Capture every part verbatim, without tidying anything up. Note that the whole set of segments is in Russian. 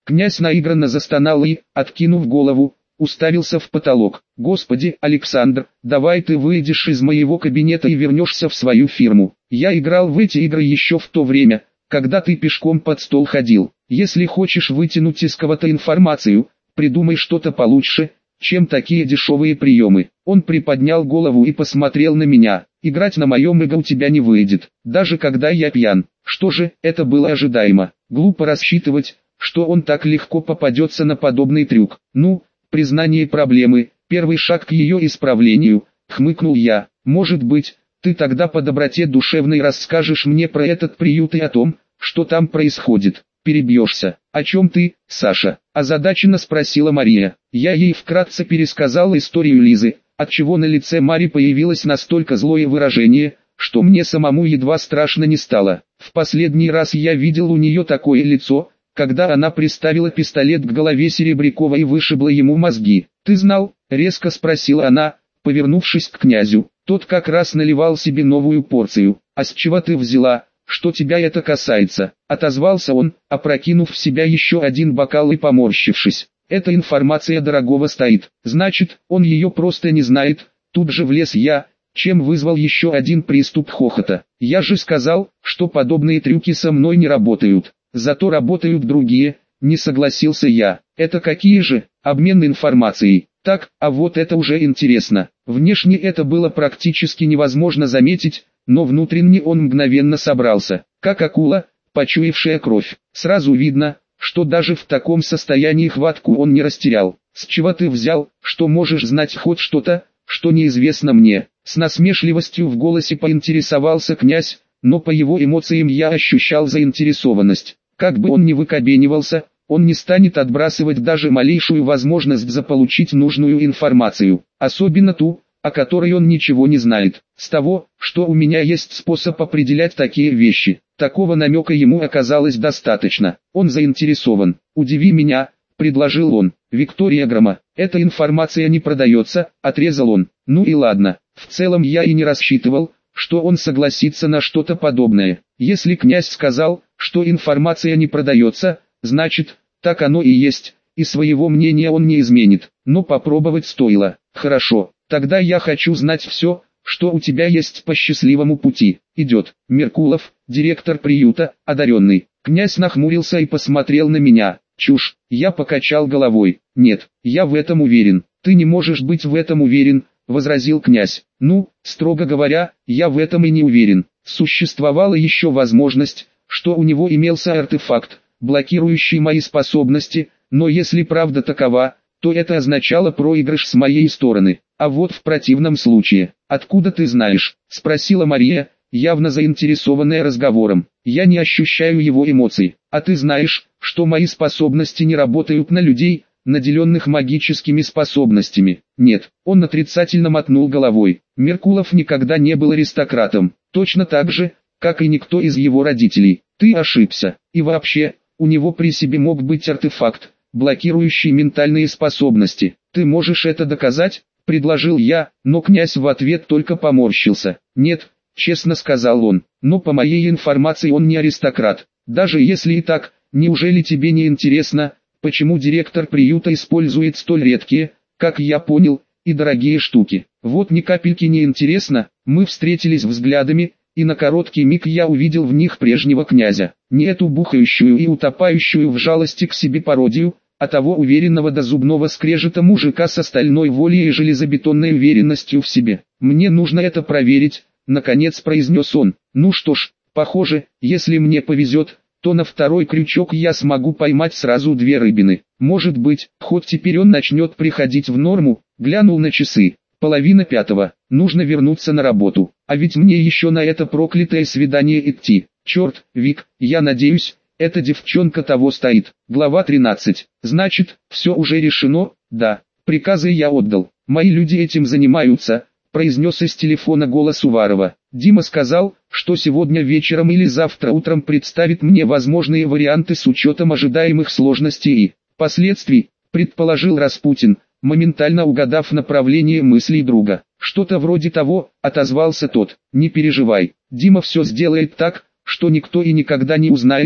Князь наигранно застонал и, откинув голову, уставился в потолок. «Господи, Александр, давай ты выйдешь из моего кабинета и вернешься в свою фирму. Я играл в эти игры еще в то время, когда ты пешком под стол ходил. Если хочешь вытянуть из кого-то информацию, придумай что-то получше, чем такие дешевые приемы». Он приподнял голову и посмотрел на меня. «Играть на моем эго у тебя не выйдет, даже когда я пьян». Что же, это было ожидаемо. Глупо рассчитывать, что он так легко попадется на подобный трюк. «Ну, признание проблемы, первый шаг к ее исправлению», — хмыкнул я. «Может быть, ты тогда по доброте душевной расскажешь мне про этот приют и о том, что там происходит». «Перебьешься. О чем ты, Саша?» — озадаченно спросила Мария. Я ей вкратце пересказал историю Лизы, отчего на лице Мари появилось настолько злое выражение, что мне самому едва страшно не стало. В последний раз я видел у нее такое лицо, когда она приставила пистолет к голове Серебрякова и вышибла ему мозги. «Ты знал?» — резко спросила она, повернувшись к князю. Тот как раз наливал себе новую порцию. «А с чего ты взяла, что тебя это касается?» — отозвался он, опрокинув в себя еще один бокал и поморщившись. «Эта информация дорогого стоит. Значит, он ее просто не знает». Тут же влез я, чем вызвал еще один приступ хохота. «Я же сказал, что подобные трюки со мной не работают. Зато работают другие», — не согласился я. «Это какие же?» «Обмен информацией». «Так, а вот это уже интересно». Внешне это было практически невозможно заметить, но внутренне он мгновенно собрался, как акула, почуявшая кровь. Сразу видно, что даже в таком состоянии хватку он не растерял. «С чего ты взял, что можешь знать хоть что-то, что неизвестно мне?» С насмешливостью в голосе поинтересовался князь, но по его эмоциям я ощущал заинтересованность. Как бы он ни выкобенивался, он не станет отбрасывать даже малейшую возможность заполучить нужную информацию, особенно ту, о которой он ничего не знает. С того, что у меня есть способ определять такие вещи, такого намека ему оказалось достаточно. Он заинтересован. «Удиви меня», — предложил он. «Виктория Грома, эта информация не продается», — отрезал он. Ну и ладно, в целом я и не рассчитывал, что он согласится на что-то подобное. Если князь сказал, что информация не продается, значит, так оно и есть, и своего мнения он не изменит. Но попробовать стоило. «Хорошо, тогда я хочу знать все, что у тебя есть по счастливому пути». «Идет». Меркулов, директор приюта, одаренный. Князь нахмурился и посмотрел на меня. «Чушь». Я покачал головой. «Нет, я в этом уверен». «Ты не можешь быть в этом уверен», — возразил князь. «Ну, строго говоря, я в этом и не уверен». Существовала еще возможность, что у него имелся артефакт, блокирующий мои способности, но если правда такова, то это означало проигрыш с моей стороны. А вот в противном случае, «Откуда ты знаешь?» — спросила Мария, явно заинтересованная разговором. «Я не ощущаю его эмоций. А ты знаешь, что мои способности не работают на людей, наделенных магическими способностями?» «Нет». Он отрицательно мотнул головой. Меркулов никогда не был аристократом, точно так же, как и никто из его родителей. «Ты ошибся. И вообще, у него при себе мог быть артефакт, блокирующий ментальные способности. Ты можешь это доказать?» — предложил я, но князь в ответ только поморщился. «Нет», — честно сказал он, — «но по моей информации он не аристократ. Даже если и так, неужели тебе не интересно, почему директор приюта использует столь редкие, как я понял, и дорогие штуки?» Вот ни капельки не интересно. Мы встретились взглядами, и на короткий миг я увидел в них прежнего князя. Не эту бухающую и утопающую в жалости к себе пародию, а того уверенного до зубного скрежета мужика с стальной волей и железобетонной уверенностью в себе. «Мне нужно это проверить», — наконец произнес он. «Ну что ж, похоже, если мне повезет, то на второй крючок я смогу поймать сразу две рыбины. Может быть, хоть теперь он начнет приходить в норму». Глянул на часы. Половина пятого. Нужно вернуться на работу. А ведь мне еще на это проклятое свидание идти. Черт, Вик, я надеюсь, эта девчонка того стоит. Глава тринадцать. Значит, все уже решено? Да. Приказы я отдал. Мои люди этим занимаются, произнес из телефона голос Уварова. Дима сказал, что сегодня вечером или завтра утром представит мне возможные варианты с учетом ожидаемых сложностей и последствий, предположил Распутин, моментально угадав направление мыслей друга. «Что-то вроде того», — отозвался тот. «Не переживай, Дима все сделает так, что никто и никогда не узнает,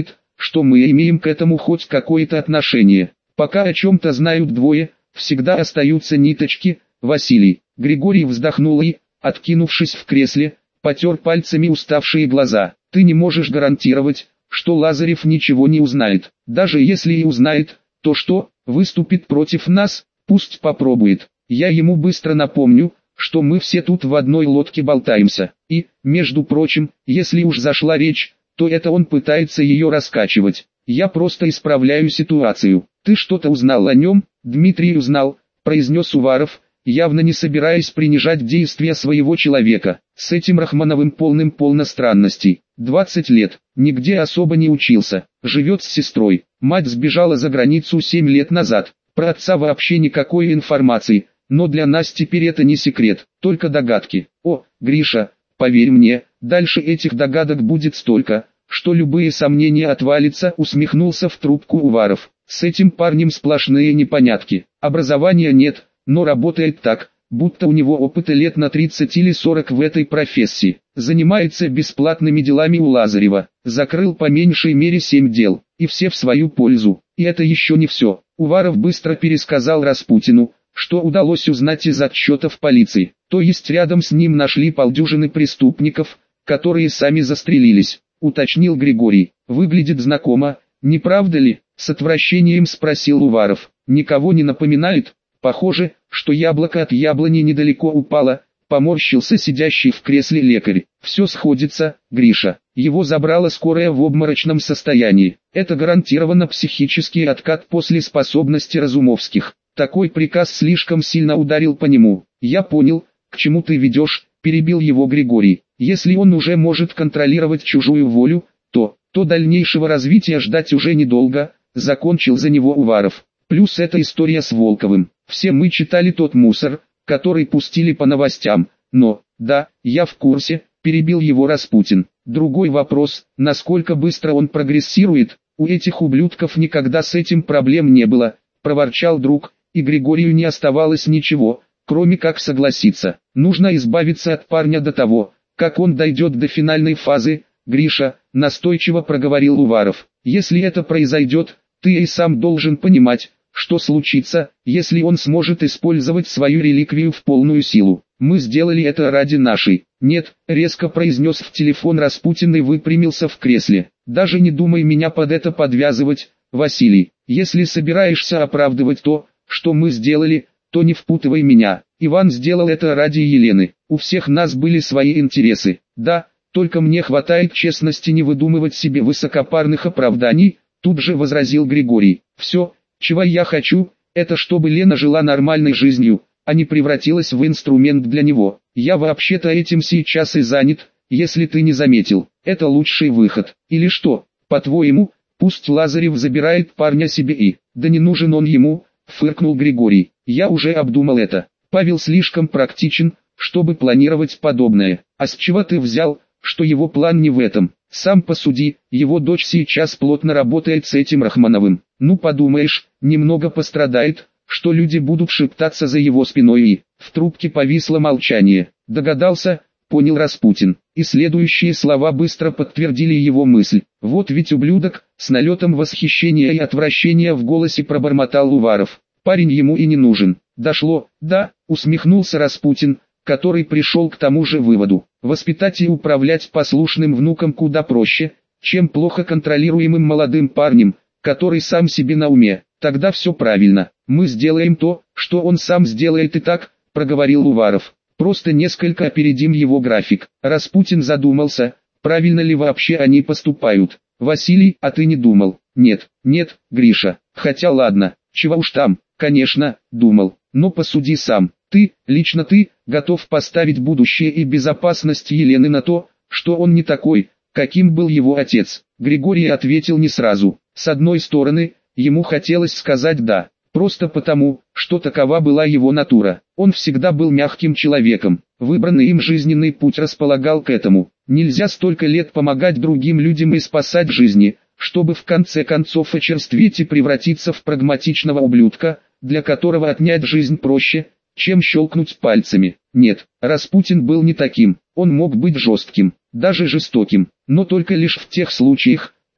что мы имеем к этому хоть какое-то отношение. Пока о чем-то знают двое, всегда остаются ниточки. Василий. Григорий вздохнул и, откинувшись в кресле, потер пальцами уставшие глаза. Ты не можешь гарантировать, что Лазарев ничего не узнает. Даже если и узнает, то что, выступит против нас? Пусть попробует. Я ему быстро напомню, что мы все тут в одной лодке болтаемся. И, между прочим, если уж зашла речь, то это он пытается ее раскачивать. Я просто исправляю ситуацию. Ты что-то узнал о нем? Дмитрий узнал, произнес Уваров, явно не собираясь принижать действия своего человека. С этим Рахмановым полным-полно странностей. двадцать лет, нигде особо не учился, живет с сестрой. Мать сбежала за границу семь лет назад. Про отца вообще никакой информации, но для нас теперь это не секрет, только догадки. О, Гриша, поверь мне, дальше этих догадок будет столько, что любые сомнения отвалятся, усмехнулся в трубку Уваров. С этим парнем сплошные непонятки. Образования нет, но работает так, будто у него опыта лет на тридцать или сорок в этой профессии. Занимается бесплатными делами у Лазарева. Закрыл по меньшей мере семь дел, и все в свою пользу. И это еще не все. Уваров быстро пересказал Распутину, что удалось узнать из отчетов полиции. То есть рядом с ним нашли полдюжины преступников, которые сами застрелились, уточнил Григорий. Выглядит знакомо, не правда ли? С отвращением спросил Уваров. Никого не напоминает? Похоже, что яблоко от яблони недалеко упало, поморщился сидящий в кресле лекарь. Все сходится, Гриша. Его забрала скорая в обморочном состоянии. Это гарантированно психический откат после способности Разумовских. Такой приказ слишком сильно ударил по нему. Я понял, к чему ты ведешь, перебил его Григорий. Если он уже может контролировать чужую волю, то, то дальнейшего развития ждать уже недолго, закончил за него Уваров. Плюс эта история с Волковым. Все мы читали тот мусор, который пустили по новостям, но, да, я в курсе, перебил его Распутин. Другой вопрос, насколько быстро он прогрессирует, у этих ублюдков никогда с этим проблем не было, проворчал друг, и Григорию не оставалось ничего, кроме как согласиться. Нужно избавиться от парня до того, как он дойдет до финальной фазы. Гриша, настойчиво проговорил Уваров, если это произойдет, ты и сам должен понимать, что случится, если он сможет использовать свою реликвию в полную силу. Мы сделали это ради нашей. Нет, резко произнес в телефон Распутин и выпрямился в кресле. Даже не думай меня под это подвязывать, Василий. Если собираешься оправдывать то, что мы сделали, то не впутывай меня. Иван сделал это ради Елены. У всех нас были свои интересы. Да, только мне хватает честности не выдумывать себе высокопарных оправданий, тут же возразил Григорий. Все, чего я хочу, это чтобы Лена жила нормальной жизнью, а не превратилась в инструмент для него. Я вообще-то этим сейчас и занят, если ты не заметил. Это лучший выход. Или что, по-твоему, пусть Лазарев забирает парня себе и... Да не нужен он ему, фыркнул Григорий. Я уже обдумал это. Павел слишком практичен, чтобы планировать подобное. А с чего ты взял, что его план не в этом? Сам посуди, его дочь сейчас плотно работает с этим Рахмановым. Ну подумаешь, немного пострадает, что люди будут шептаться за его спиной и... В трубке повисло молчание. Догадался, понял Распутин. И следующие слова быстро подтвердили его мысль. Вот ведь ублюдок, с налетом восхищения и отвращения в голосе пробормотал Уваров. Парень ему и не нужен. Дошло, да, усмехнулся Распутин, который пришел к тому же выводу. Воспитать и управлять послушным внуком куда проще, чем плохо контролируемым молодым парнем, который сам себе на уме. Тогда все правильно. Мы сделаем то, что он сам сделает и так, проговорил Уваров. Просто несколько опередим его график. Распутин задумался, правильно ли вообще они поступают. Василий, а ты не думал? Нет, нет, Гриша. Хотя ладно, чего уж там, конечно, думал. Но посуди сам. Ты, лично ты, готов поставить будущее и безопасность Елены на то, что он не такой, каким был его отец. Григорий ответил не сразу. С одной стороны, ему хотелось сказать «да», просто потому, что такова была его натура. Он всегда был мягким человеком, выбранный им жизненный путь располагал к этому. Нельзя столько лет помогать другим людям и спасать жизни, чтобы в конце концов очерстветь и превратиться в прагматичного ублюдка, для которого отнять жизнь проще, чем щелкнуть пальцами. Нет, Распутин был не таким, он мог быть жестким, даже жестоким, но только лишь в тех случаях,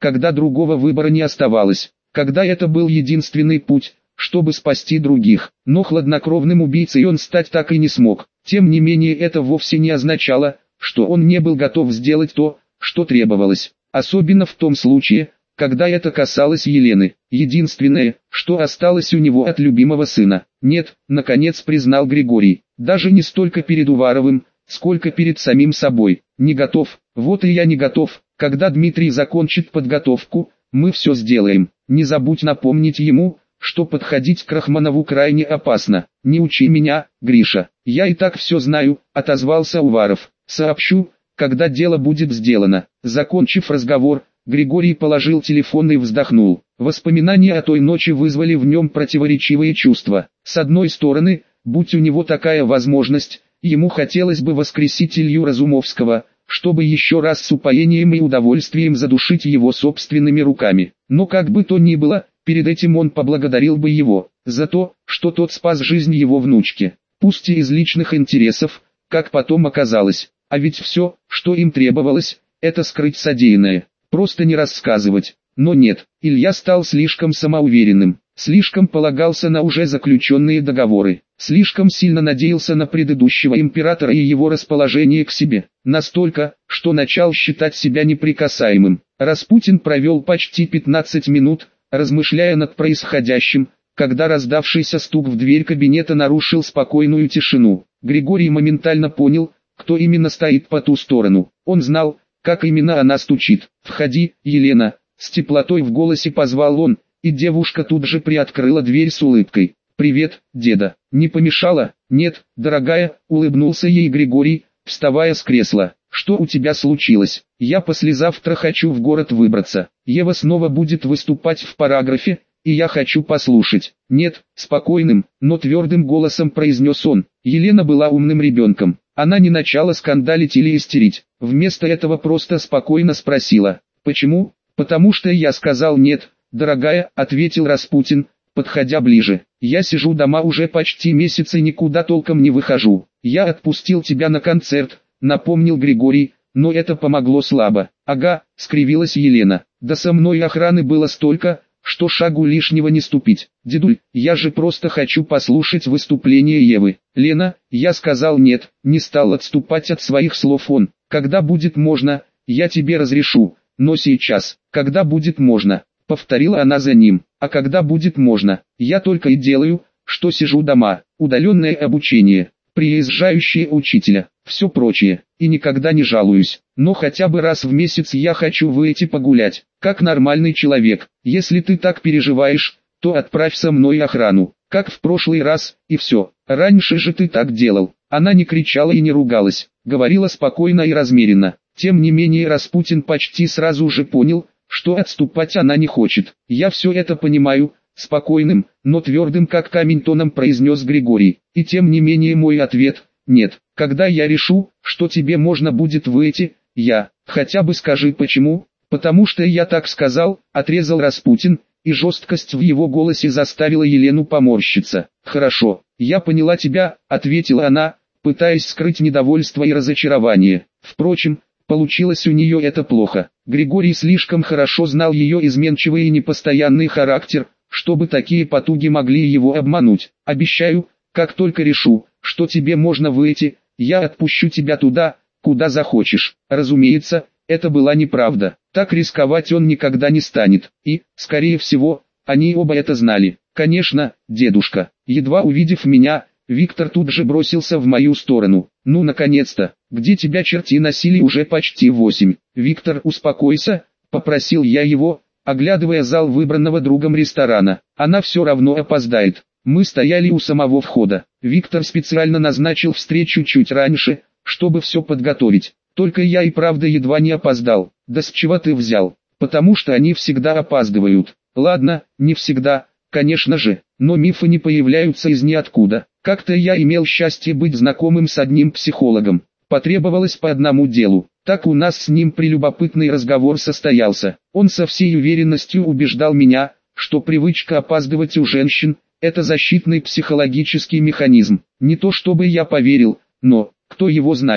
когда другого выбора не оставалось, когда это был единственный путь, чтобы спасти других. Но хладнокровным убийцей он стать так и не смог. Тем не менее это вовсе не означало, что он не был готов сделать то, что требовалось. Особенно в том случае, когда это касалось Елены, единственное, что осталось у него от любимого сына. Нет, наконец признал Григорий, даже не столько перед Уваровым, сколько перед самим собой. Не готов, вот и я не готов. Когда Дмитрий закончит подготовку, мы все сделаем. Не забудь напомнить ему, что подходить к Рахмонову крайне опасно. Не учи меня, Гриша, я и так все знаю, отозвался Уваров. Сообщу, когда дело будет сделано. Закончив разговор, Григорий положил телефон и вздохнул. Воспоминания о той ночи вызвали в нем противоречивые чувства. С одной стороны, будь у него такая возможность, ему хотелось бы воскресить Илью Разумовского, чтобы еще раз с упоением и удовольствием задушить его собственными руками. Но как бы то ни было, перед этим он поблагодарил бы его, за то, что тот спас жизнь его внучки. Пусть и из личных интересов, как потом оказалось, а ведь все, что им требовалось, это скрыть содеянное. Просто не рассказывать. Но нет, Илья стал слишком самоуверенным, слишком полагался на уже заключенные договоры, слишком сильно надеялся на предыдущего императора и его расположение к себе, настолько, что начал считать себя неприкасаемым. Распутин провел почти пятнадцать минут, размышляя над происходящим, когда раздавшийся стук в дверь кабинета нарушил спокойную тишину. Григорий моментально понял, кто именно стоит по ту сторону. Он знал, как именно она стучит. «Входи, Елена», — с теплотой в голосе позвал он, и девушка тут же приоткрыла дверь с улыбкой. «Привет, деда. Не помешала?» «Нет, дорогая», — улыбнулся ей Григорий, вставая с кресла. «Что у тебя случилось?» «Я послезавтра хочу в город выбраться. Ева снова будет выступать в параграфе, и я хочу послушать». «Нет», — спокойным, но твердым голосом произнес он. Елена была умным ребенком. Она не начала скандалить или истерить. Вместо этого просто спокойно спросила: «Почему?» «Потому что я сказал нет, дорогая», — ответил Распутин, подходя ближе. «Я сижу дома уже почти месяц и никуда толком не выхожу. Я отпустил тебя на концерт», — напомнил Григорий, но это помогло слабо. «Ага», — скривилась Елена. «Да со мной охраны было столько, что шагу лишнего не ступить. Дедуль, я же просто хочу послушать выступление Евы». «Лена, я сказал нет», — не стал отступать от своих слов он. «Когда будет можно, я тебе разрешу, но сейчас, когда будет можно», — повторила она за ним. «А когда будет можно, я только и делаю, что сижу дома, удаленное обучение, приезжающие учителя, все прочее, и никогда не жалуюсь. Но хотя бы раз в месяц я хочу выйти погулять, как нормальный человек. Если ты так переживаешь, то отправь со мной охрану, как в прошлый раз, и все. Раньше же ты так делал». Она не кричала и не ругалась, говорила спокойно и размеренно. Тем не менее Распутин почти сразу же понял, что отступать она не хочет. «Я все это понимаю», — спокойным, но твердым как камень тоном произнес Григорий. «И тем не менее мой ответ — нет. Когда я решу, что тебе можно будет выйти, я, хотя бы скажи почему». «Потому что я так сказал», — отрезал Распутин, и жесткость в его голосе заставила Елену поморщиться. «Хорошо, я поняла тебя», — ответила она, пытаясь скрыть недовольство и разочарование. Впрочем, получилось у нее это плохо. Григорий слишком хорошо знал ее изменчивый и непостоянный характер, чтобы такие потуги могли его обмануть. «Обещаю, как только решу, что тебе можно выйти, я отпущу тебя туда, куда захочешь». Разумеется, это была неправда. Так рисковать он никогда не станет. И, скорее всего, они оба это знали. «Конечно, дедушка». Едва увидев меня, Виктор тут же бросился в мою сторону. «Ну наконец-то, где тебя черти носили уже почти восемь?» «Виктор, успокойся», — попросил я его, оглядывая зал выбранного другом ресторана. «Она все равно опоздает». Мы стояли у самого входа. Виктор специально назначил встречу чуть раньше, чтобы все подготовить. Только я и правда едва не опоздал. «Да с чего ты взял?» «Потому что они всегда опаздывают». «Ладно, не всегда, конечно же, но мифы не появляются из ниоткуда. Как-то я имел счастье быть знакомым с одним психологом. Потребовалось по одному делу. Так у нас с ним прелюбопытный разговор состоялся. Он со всей уверенностью убеждал меня, что привычка опаздывать у женщин – это защитный психологический механизм. Не то чтобы я поверил, но, кто его знает.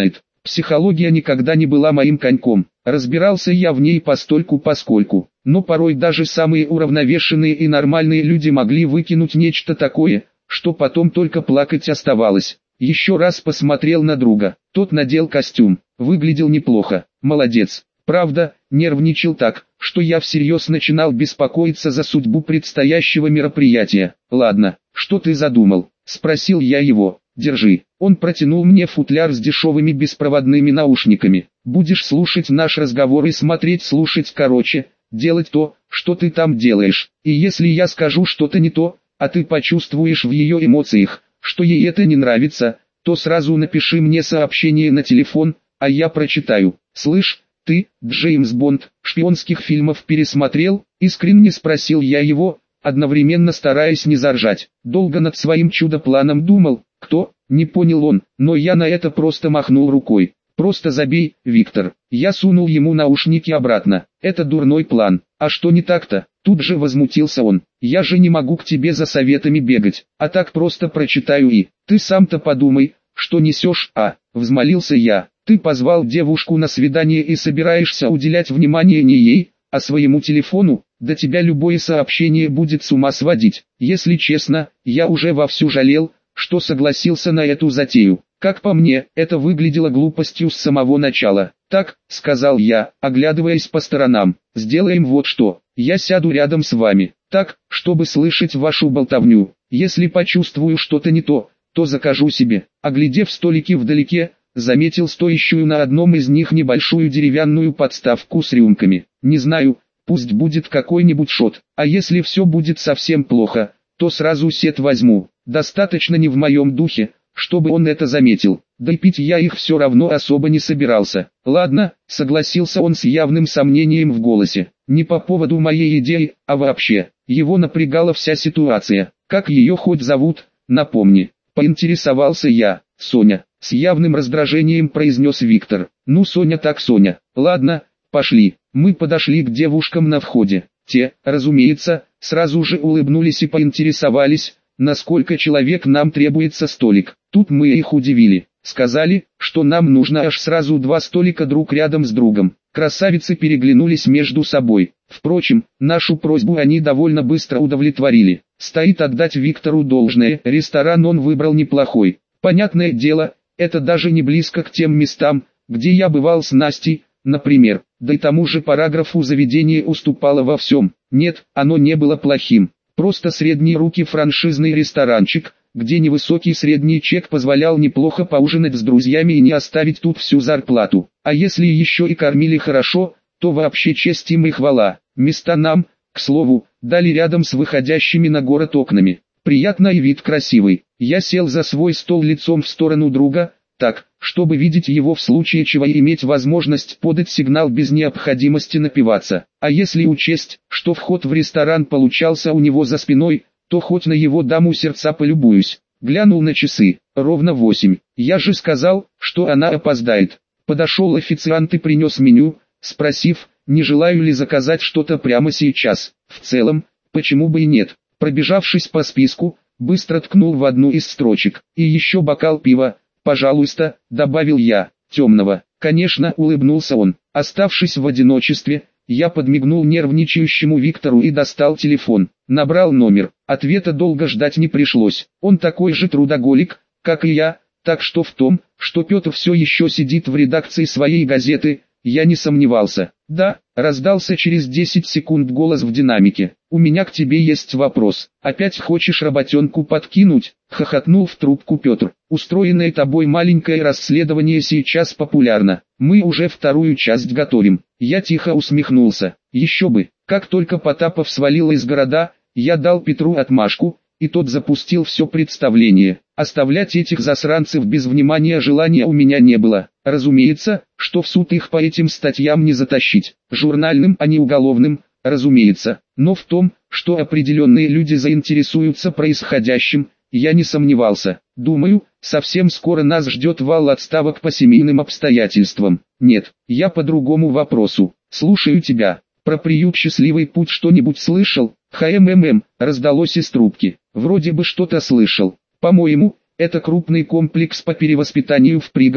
Психология никогда не была моим коньком. Разбирался я в ней постольку-поскольку. Но порой даже самые уравновешенные и нормальные люди могли выкинуть нечто такое, что потом только плакать оставалось. Еще раз посмотрел на друга. Тот надел костюм. Выглядел неплохо. Молодец. Правда, нервничал так, что я всерьез начинал беспокоиться за судьбу предстоящего мероприятия. «Ладно, что ты задумал?» – спросил я его. «Держи». Он протянул мне футляр с дешевыми беспроводными наушниками. «Будешь слушать наш разговор и смотреть слушать короче, делать то, что ты там делаешь. И если я скажу что-то не то, а ты почувствуешь в ее эмоциях, что ей это не нравится, то сразу напиши мне сообщение на телефон, а я прочитаю. Слышь, ты, Джеймс Бонд, шпионских фильмов пересмотрел?» Искренне спросил я его, одновременно стараясь не заржать. Долго над своим чудо-планом думал. «Кто?» — не понял он, но я на это просто махнул рукой. «Просто забей, Виктор». Я сунул ему наушники обратно. «Это дурной план. А что не так-то?» Тут же возмутился он. «Я же не могу к тебе за советами бегать, а так просто прочитаю и... Ты сам-то подумай, что несешь, а?» Взмолился я. «Ты позвал девушку на свидание и собираешься уделять внимание не ей, а своему телефону? Да тебя любое сообщение будет с ума сводить. Если честно, я уже вовсю жалел, что согласился на эту затею. Как по мне, это выглядело глупостью с самого начала. Так, сказал я, оглядываясь по сторонам, сделаем вот что. Я сяду рядом с вами, так, чтобы слышать вашу болтовню. Если почувствую что-то не то, то закажу себе». Оглядев столики вдалеке, заметил стоящую на одном из них небольшую деревянную подставку с рюмками. «Не знаю, пусть будет какой-нибудь шот, а если все будет совсем плохо, то сразу сет возьму. Достаточно не в моем духе, чтобы он это заметил, да и пить я их все равно особо не собирался». «Ладно», — согласился он с явным сомнением в голосе. «Не по поводу моей идеи, а вообще». Его напрягала вся ситуация. «Как ее хоть зовут, напомни?» Поинтересовался я. «Соня», — с явным раздражением произнес Виктор. «Ну Соня так Соня. Ладно, пошли». Мы подошли к девушкам на входе. Те, разумеется, сразу же улыбнулись и поинтересовались, насколько человек нам требуется столик. Тут мы их удивили. Сказали, что нам нужно аж сразу два столика друг рядом с другом. Красавицы переглянулись между собой. Впрочем, нашу просьбу они довольно быстро удовлетворили. Стоит отдать Виктору должное, ресторан он выбрал неплохой. Понятное дело, это даже не близко к тем местам, где я бывал с Настей, например. Да и тому же параграфу заведение уступало во всем. Нет, оно не было плохим. Просто средние руки франшизный ресторанчик, где невысокий средний чек позволял неплохо поужинать с друзьями и не оставить тут всю зарплату. А если еще и кормили хорошо, то вообще честь им и хвала. Места нам, к слову, дали рядом с выходящими на город окнами. Приятно и вид красивый. Я сел за свой стол лицом в сторону друга, так, чтобы видеть его в случае чего и иметь возможность подать сигнал без необходимости напиваться. А если учесть, что вход в ресторан получался у него за спиной, то хоть на его даму сердца полюбуюсь. Глянул на часы, ровно восемь. Я же сказал, что она опоздает. Подошел официант и принес меню, спросив, не желаю ли заказать что-то прямо сейчас. В целом, почему бы и нет. Пробежавшись по списку, быстро ткнул в одну из строчек. И еще бокал пива, пожалуйста, добавил я. Темного. Конечно, улыбнулся он. Оставшись в одиночестве, я подмигнул нервничающему Виктору и достал телефон. Набрал номер. Ответа долго ждать не пришлось. Он такой же трудоголик, как и я, так что в том, что Петр все еще сидит в редакции своей газеты, я не сомневался. «Да», — раздался через десять секунд голос в динамике. «У меня к тебе есть вопрос. Опять хочешь работенку подкинуть?» — хохотнул в трубку Петр. «Устроенное тобой маленькое расследование сейчас популярно. Мы уже вторую часть готовим». Я тихо усмехнулся. Еще бы. Как только Потапов свалил из города, я дал Петру отмашку, и тот запустил все представление. Оставлять этих засранцев без внимания желания у меня не было. Разумеется, что в суд их по этим статьям не затащить. Журнальным, а не уголовным, разумеется. Но в том, что определенные люди заинтересуются происходящим, я не сомневался. Думаю, совсем скоро нас ждет вал отставок по семейным обстоятельствам. Нет, я по другому вопросу. Слушаю тебя. Про приют «Счастливый путь» что-нибудь слышал? ХММ, раздалось из трубки. Вроде бы что-то слышал. По-моему, это крупный комплекс по перевоспитанию в пригороде,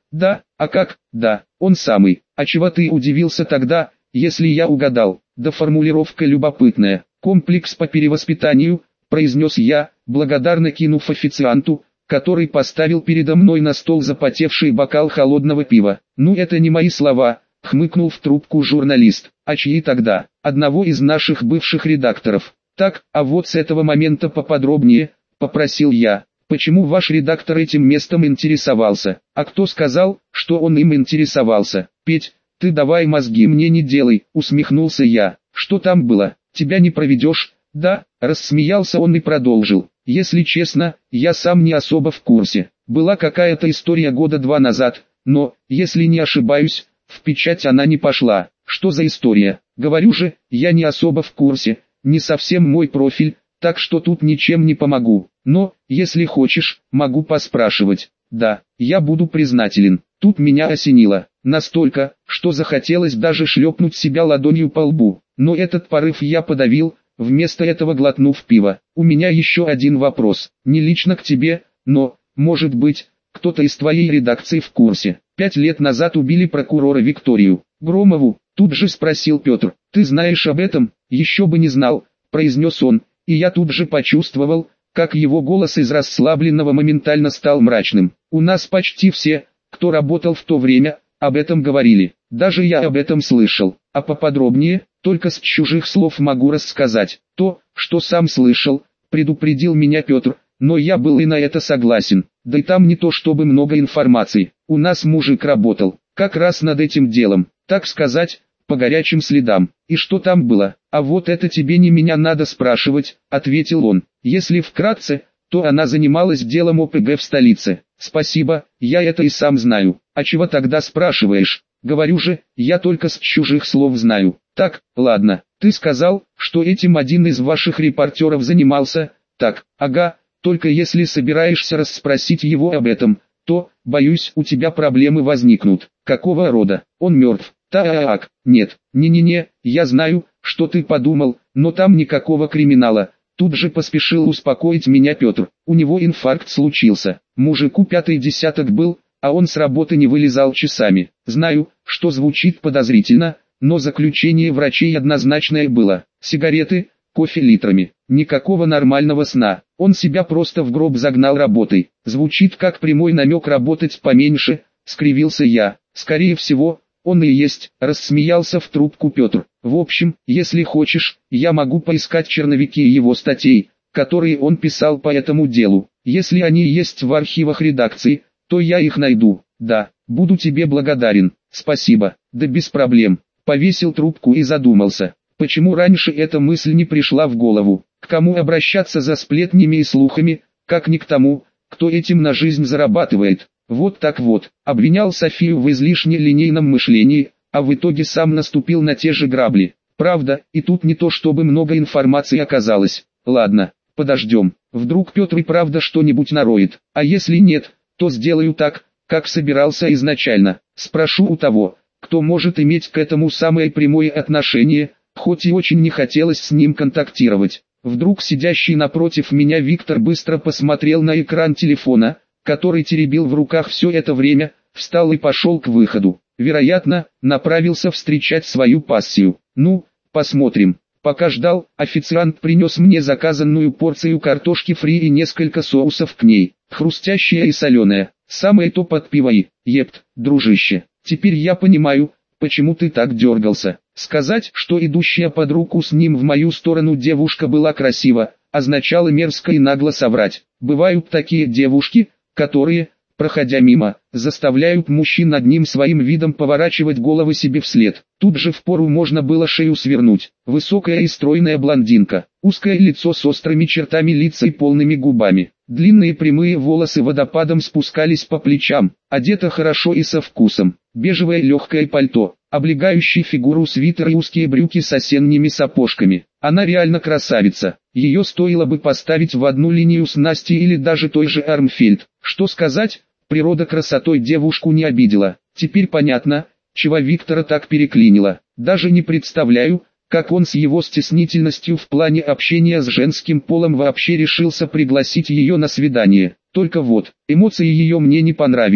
Да, а как, да, он самый. А чего ты удивился тогда, если я угадал? Да формулировка любопытная. Комплекс по перевоспитанию, произнес я, благодарно кинув официанту, который поставил передо мной на стол запотевший бокал холодного пива. Ну это не мои слова, хмыкнул в трубку журналист. А чьи тогда? Одного из наших бывших редакторов. Так, а вот с этого момента поподробнее, попросил я. Почему ваш редактор этим местом интересовался? А кто сказал, что он им интересовался? Петь, ты давай мозги мне не делай, усмехнулся я. Что там было? Тебя не проведешь? Да, рассмеялся он и продолжил. Если честно, я сам не особо в курсе. Была какая-то история года два назад, но, если не ошибаюсь, в печать она не пошла. Что за история? Говорю же, я не особо в курсе, не совсем мой профиль, так что тут ничем не помогу. Но, если хочешь, могу поспрашивать. Да, я буду признателен. Тут меня осенило. Настолько, что захотелось даже шлепнуть себя ладонью по лбу. Но этот порыв я подавил, вместо этого глотнув пиво. У меня еще один вопрос. Не лично к тебе, но, может быть, кто-то из твоей редакции в курсе. Пять лет назад убили прокурора Викторию Громову. Тут же спросил Петр. Ты знаешь об этом? Еще бы не знал, произнес он. И я тут же почувствовал, как его голос из расслабленного моментально стал мрачным. У нас почти все, кто работал в то время, об этом говорили. Даже я об этом слышал. А поподробнее, только с чужих слов могу рассказать. То, что сам слышал, предупредил меня Петр, но я был и на это согласен. Да и там не то чтобы много информации. У нас мужик работал, как раз над этим делом, так сказать, по горячим следам. И что там было? А вот это тебе не меня надо спрашивать, ответил он. Если вкратце, то она занималась делом о пэ гэ в столице. Спасибо, я это и сам знаю. А чего тогда спрашиваешь? Говорю же, я только с чужих слов знаю. Так, ладно, ты сказал, что этим один из ваших репортеров занимался. Так, ага, только если собираешься расспросить его об этом, то, боюсь, у тебя проблемы возникнут. Какого рода? Он мертв. Так, нет, не-не-не, я знаю, что ты подумал, но там никакого криминала. Тут же поспешил успокоить меня Петр. У него инфаркт случился. Мужику пятый десяток был, а он с работы не вылезал часами. Знаю, что звучит подозрительно, но заключение врачей однозначное было. Сигареты, кофе литрами. Никакого нормального сна. Он себя просто в гроб загнал работой. Звучит как прямой намек работать поменьше, скривился я. Скорее всего, он и есть, рассмеялся в трубку Петр. В общем, если хочешь, я могу поискать черновики его статей, которые он писал по этому делу. Если они есть в архивах редакции, то я их найду. Да, буду тебе благодарен. Спасибо. Да без проблем. Повесил трубку и задумался. Почему раньше эта мысль не пришла в голову? К кому обращаться за сплетнями и слухами, как ни к тому, кто этим на жизнь зарабатывает? Вот так вот, обвинял Софию в излишне линейном мышлении, а в итоге сам наступил на те же грабли. Правда, и тут не то чтобы много информации оказалось. Ладно, подождем, вдруг Петр и правда что-нибудь нароет, а если нет, то сделаю так, как собирался изначально. Спрошу у того, кто может иметь к этому самое прямое отношение, хоть и очень не хотелось с ним контактировать. Вдруг сидящий напротив меня Виктор быстро посмотрел на экран телефона, который теребил в руках все это время, встал и пошел к выходу. Вероятно, направился встречать свою пассию. Ну, посмотрим. Пока ждал, официант принес мне заказанную порцию картошки фри и несколько соусов к ней. Хрустящая и соленая. Самое то под пиво и, епт, дружище. Теперь я понимаю, почему ты так дергался. Сказать, что идущая под руку с ним в мою сторону девушка была красива, означало мерзко и нагло соврать. Бывают такие девушки, которые, проходя мимо, заставляют мужчин одним своим видом поворачивать головы себе вслед. Тут же впору можно было шею свернуть. Высокая и стройная блондинка, узкое лицо с острыми чертами лица и полными губами. Длинные прямые волосы водопадом спускались по плечам, одета хорошо и со вкусом. Бежевое легкое пальто, облегающий фигуру свитер и узкие брюки с осенними сапожками. Она реально красавица. Ее стоило бы поставить в одну линию с Настей или даже той же Армфельд. Что сказать, природа красотой девушку не обидела. Теперь понятно, чего Виктора так переклинило. Даже не представляю, как он с его стеснительностью в плане общения с женским полом вообще решился пригласить ее на свидание. Только вот, эмоции ее мне не понравились.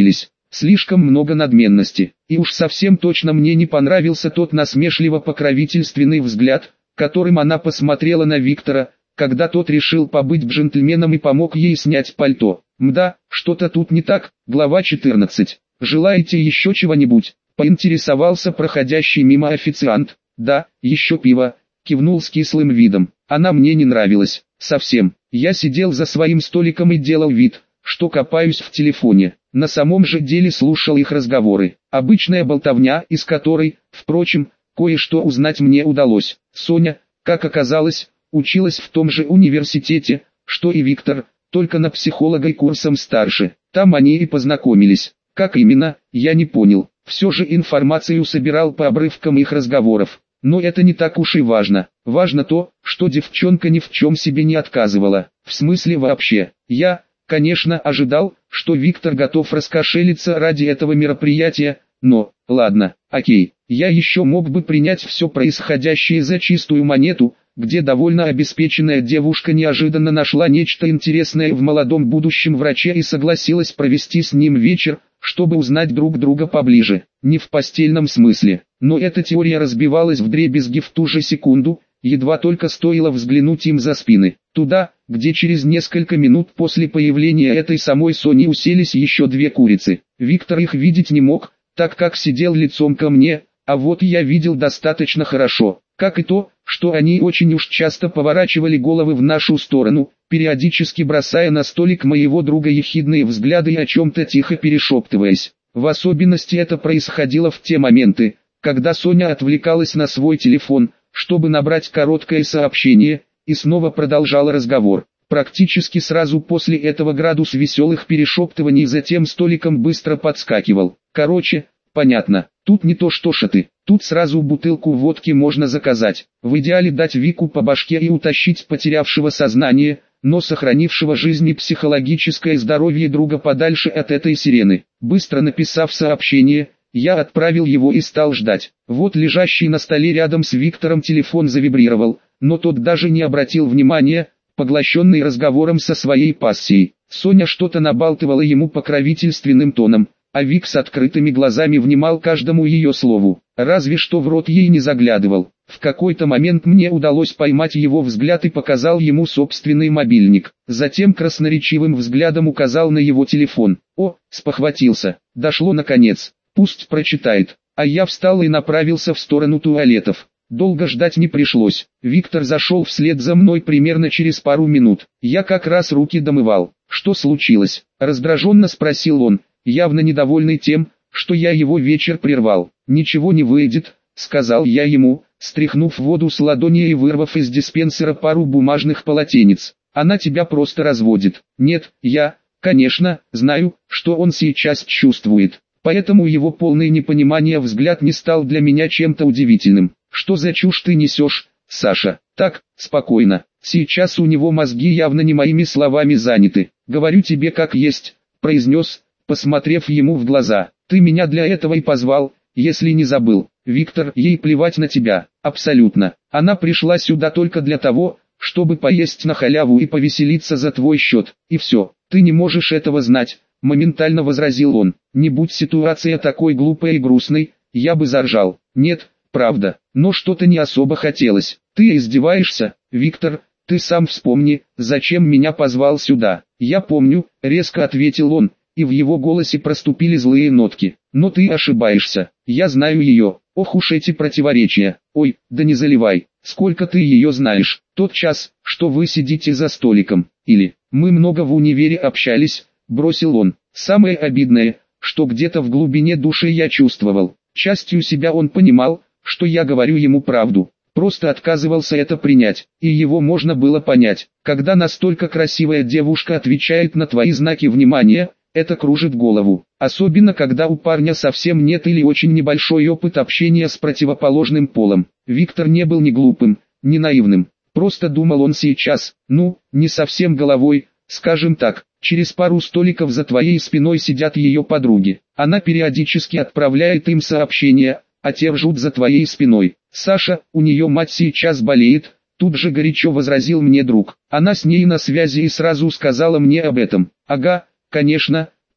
слишком много надменности. И уж совсем точно мне не понравился тот насмешливо-покровительственный взгляд, которым она посмотрела на Виктора, когда тот решил побыть джентльменом и помог ей снять пальто. Мда, что-то тут не так. Глава четырнадцать. Желаете еще чего-нибудь? Поинтересовался проходящий мимо официант. Да, еще пиво, кивнул с кислым видом. Она мне не нравилась, совсем. Я сидел за своим столиком и делал вид, что копаюсь в телефоне. На самом же деле слушал их разговоры. Обычная болтовня, из которой, впрочем, кое-что узнать мне удалось. Соня, как оказалось, училась в том же университете, что и Виктор, только на психолога и курсом старше. Там они и познакомились. Как именно, я не понял. Все же информацию собирал по обрывкам их разговоров. Но это не так уж и важно. Важно то, что девчонка ни в чем себе не отказывала. В смысле вообще. Я, конечно, ожидал, что Виктор готов раскошелиться ради этого мероприятия, но, ладно, окей. Я еще мог бы принять все происходящее за чистую монету, где довольно обеспеченная девушка неожиданно нашла нечто интересное в молодом будущем враче и согласилась провести с ним вечер, чтобы узнать друг друга поближе. Не в постельном смысле, но эта теория разбивалась вдребезги в ту же секунду, едва только стоило взглянуть им за спины. Туда, где через несколько минут после появления этой самой Сони уселись еще две курицы. Виктор их видеть не мог, так как сидел лицом ко мне, а вот я видел достаточно хорошо, как и то, что они очень уж часто поворачивали головы в нашу сторону, периодически бросая на столик моего друга ехидные взгляды и о чем-то тихо перешептываясь. В особенности это происходило в те моменты, когда Соня отвлекалась на свой телефон, чтобы набрать короткое сообщение, и снова продолжала разговор. Практически сразу после этого градус веселых перешептываний за тем столиком быстро подскакивал. Короче, понятно, тут не то что шоты, тут сразу бутылку водки можно заказать. В идеале дать Вику по башке и утащить потерявшего сознание, но сохранившего жизнь и психологическое здоровье друга подальше от этой сирены. Быстро написав сообщение, я отправил его и стал ждать. Вот лежащий на столе рядом с Виктором телефон завибрировал, но тот даже не обратил внимания, поглощенный разговором со своей пассией. Соня что-то набалтывала ему покровительственным тоном, а Вик с открытыми глазами внимал каждому ее слову, разве что в рот ей не заглядывал. В какой-то момент мне удалось поймать его взгляд и показал ему собственный мобильник. Затем красноречивым взглядом указал на его телефон. О, спохватился, дошло наконец, пусть прочитает. А я встал и направился в сторону туалетов. Долго ждать не пришлось. Виктор зашел вслед за мной примерно через пару минут. Я как раз руки домывал. Что случилось? Раздраженно спросил он, явно недовольный тем, что я его вечер прервал. Ничего не выйдет, сказал я ему, стряхнув воду с ладони и вырвав из диспенсера пару бумажных полотенец. Она тебя просто разводит. Нет, я, конечно, знаю, что он сейчас чувствует. Поэтому его полное непонимание взгляд не стал для меня чем-то удивительным. Что за чушь ты несешь, Саша? Так, спокойно. Сейчас у него мозги явно не моими словами заняты. Говорю тебе как есть, произнес, посмотрев ему в глаза. Ты меня для этого и позвал, если не забыл. Виктор, ей плевать на тебя, абсолютно. Она пришла сюда только для того, чтобы поесть на халяву и повеселиться за твой счет, и все. Ты не можешь этого знать, моментально возразил он. Не будь ситуация такой глупой и грустной, я бы заржал. Нет, правда, но что-то не особо хотелось. Ты издеваешься, Виктор, ты сам вспомни, зачем меня позвал сюда. Я помню, резко ответил он, и в его голосе проступили злые нотки. Но ты ошибаешься, я знаю ее. Ох уж эти противоречия. Ой, да не заливай, сколько ты ее знаешь. Тот час, что вы сидите за столиком, или мы много в универе общались, бросил он. Самое обидное, что где-то в глубине души я чувствовал. Частью себя он понимал, что я говорю ему правду. Просто отказывался это принять, и его можно было понять. Когда настолько красивая девушка отвечает на твои знаки внимания, это кружит голову. Особенно когда у парня совсем нет или очень небольшой опыт общения с противоположным полом. Виктор не был ни глупым, ни наивным. Просто думал он сейчас, ну, не совсем головой, скажем так. Через пару столиков за твоей спиной сидят ее подруги. Она периодически отправляет им сообщения, а те ржут за твоей спиной. Саша, у нее мать сейчас болеет, тут же горячо возразил мне друг. Она с ней на связи и сразу сказала мне об этом. Ага, конечно,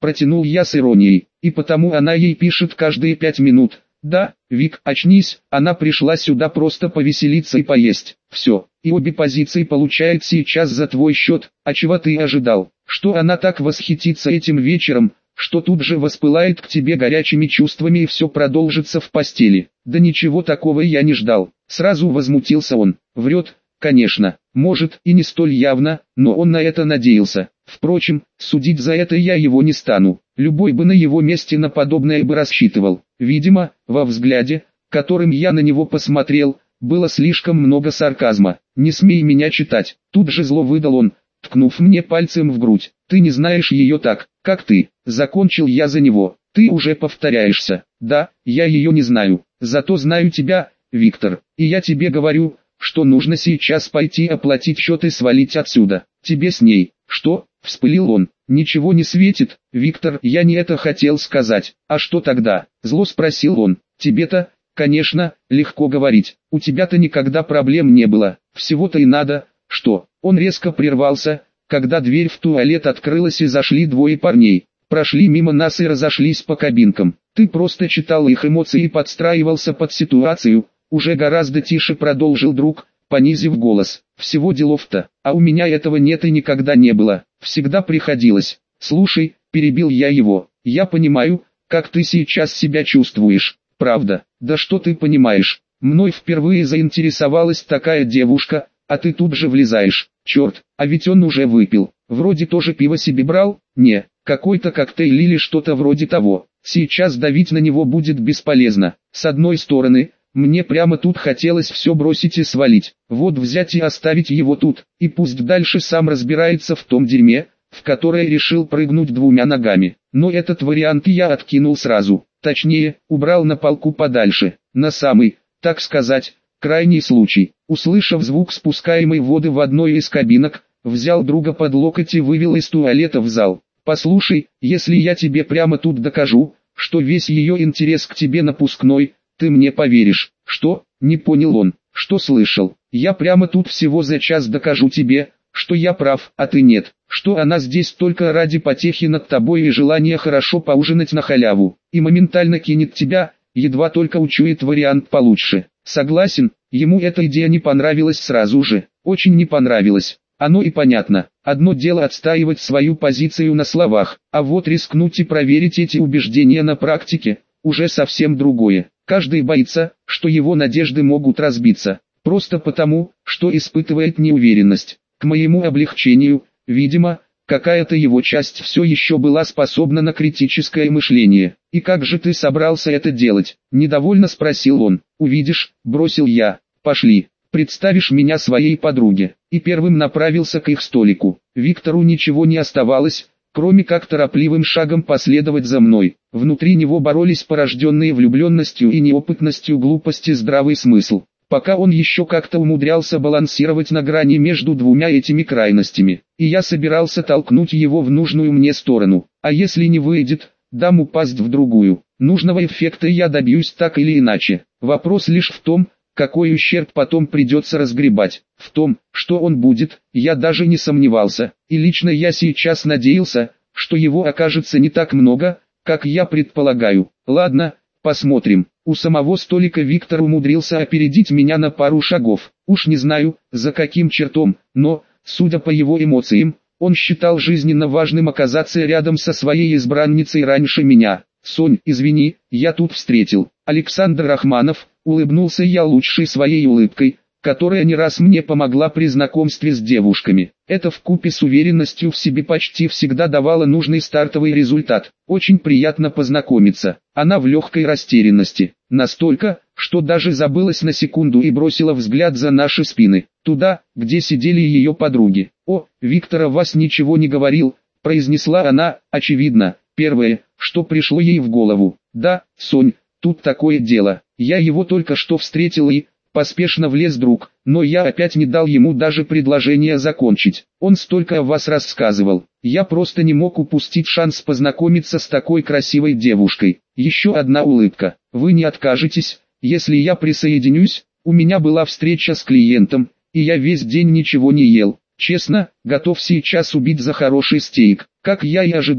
протянул я с иронией, и потому она ей пишет каждые пять минут. Да, Вик, очнись, она пришла сюда просто повеселиться и поесть. Все, и обе позиции получает сейчас за твой счет, а чего ты ожидал? Что она так восхитится этим вечером, что тут же воспылает к тебе горячими чувствами и все продолжится в постели. Да ничего такого я не ждал. Сразу возмутился он. Врет, конечно, может и не столь явно, но он на это надеялся. Впрочем, судить за это я его не стану. Любой бы на его месте на подобное бы рассчитывал. Видимо, во взгляде, которым я на него посмотрел, было слишком много сарказма. «Не смей меня читать», тут же зло выдал он, ткнув мне пальцем в грудь. «Ты не знаешь ее так, как ты». Закончил я за него. «Ты уже повторяешься». «Да, я ее не знаю. Зато знаю тебя, Виктор. И я тебе говорю, что нужно сейчас пойти оплатить счет и свалить отсюда. Тебе с ней». «Что?» — вспылил он. «Ничего не светит, Виктор, я не это хотел сказать». «А что тогда?» — зло спросил он. «Тебе-то, конечно, легко говорить. У тебя-то никогда проблем не было. Всего-то и надо, что...» Он резко прервался, когда дверь в туалет открылась и зашли двое парней. Прошли мимо нас и разошлись по кабинкам. «Ты просто читал их эмоции и подстраивался под ситуацию», уже гораздо тише продолжил друг, понизив голос. «Всего делов-то, а у меня этого нет и никогда не было. Всегда приходилось». «Слушай», перебил я его, «я понимаю, как ты сейчас себя чувствуешь. Правда?» «Да что ты понимаешь? Мной впервые заинтересовалась такая девушка, а ты тут же влезаешь. Черт, а ведь он уже выпил. Вроде тоже пиво себе брал? Не, какой-то коктейль или что-то вроде того. Сейчас давить на него будет бесполезно. С одной стороны, мне прямо тут хотелось все бросить и свалить. Вот взять и оставить его тут, и пусть дальше сам разбирается в том дерьме, в которое решил прыгнуть двумя ногами. Но этот вариант я откинул сразу. Точнее, убрал на полку подальше, на самый, так сказать, крайний случай. Услышав звук спускаемой воды в одной из кабинок, взял друга под локоть и вывел из туалета в зал. «Послушай, если я тебе прямо тут докажу, что весь ее интерес к тебе напускной, ты мне поверишь». «Что?» — не понял он. «Что слышал? Я прямо тут всего за час докажу тебе, что я прав, а ты нет, что она здесь только ради потехи над тобой и желания хорошо поужинать на халяву, и моментально кинет тебя, едва только учует вариант получше». Согласен, ему эта идея не понравилась сразу же, очень не понравилась. Оно и понятно. Одно дело отстаивать свою позицию на словах, а вот рискнуть и проверить эти убеждения на практике, уже совсем другое. Каждый боится, что его надежды могут разбиться, просто потому, что испытывает неуверенность. К моему облегчению, видимо, какая-то его часть все еще была способна на критическое мышление. «И как же ты собрался это делать?» – недовольно спросил он. «Увидишь», – бросил я. «Пошли, представишь меня своей подруге». И первым направился к их столику. Виктору ничего не оставалось, кроме как торопливым шагом последовать за мной. Внутри него боролись порожденные влюбленностью и неопытностью глупости здравый смысл. Пока он еще как-то умудрялся балансировать на грани между двумя этими крайностями, и я собирался толкнуть его в нужную мне сторону. А если не выйдет, дам упасть в другую. Нужного эффекта я добьюсь так или иначе. Вопрос лишь в том, какой ущерб потом придется разгребать. В том, что он будет, я даже не сомневался. И лично я сейчас надеялся, что его окажется не так много, как я предполагаю. Ладно, посмотрим. У самого столика Виктор умудрился опередить меня на пару шагов. Уж не знаю, за каким чертом, но, судя по его эмоциям, он считал жизненно важным оказаться рядом со своей избранницей раньше меня. «Сонь, извини, я тут встретил. Александр Рахманов», улыбнулся я лучшей своей улыбкой, которая не раз мне помогла при знакомстве с девушками. Это вкупе с уверенностью в себе почти всегда давало нужный стартовый результат. «Очень приятно познакомиться». Она в легкой растерянности. Настолько, что даже забылась на секунду и бросила взгляд за наши спины, туда, где сидели ее подруги. «О, Виктора вас ничего не говорил», произнесла она, очевидно, первое, что пришло ей в голову. «Да, Сонь, тут такое дело. Я его только что встретил и...» Поспешно влез друг, но я опять не дал ему даже предложение закончить. «Он столько о вас рассказывал. Я просто не мог упустить шанс познакомиться с такой красивой девушкой». Еще одна улыбка. «Вы не откажетесь, если я присоединюсь? У меня была встреча с клиентом, и я весь день ничего не ел. Честно, готов сейчас убить за хороший стейк». Как я и ожидал,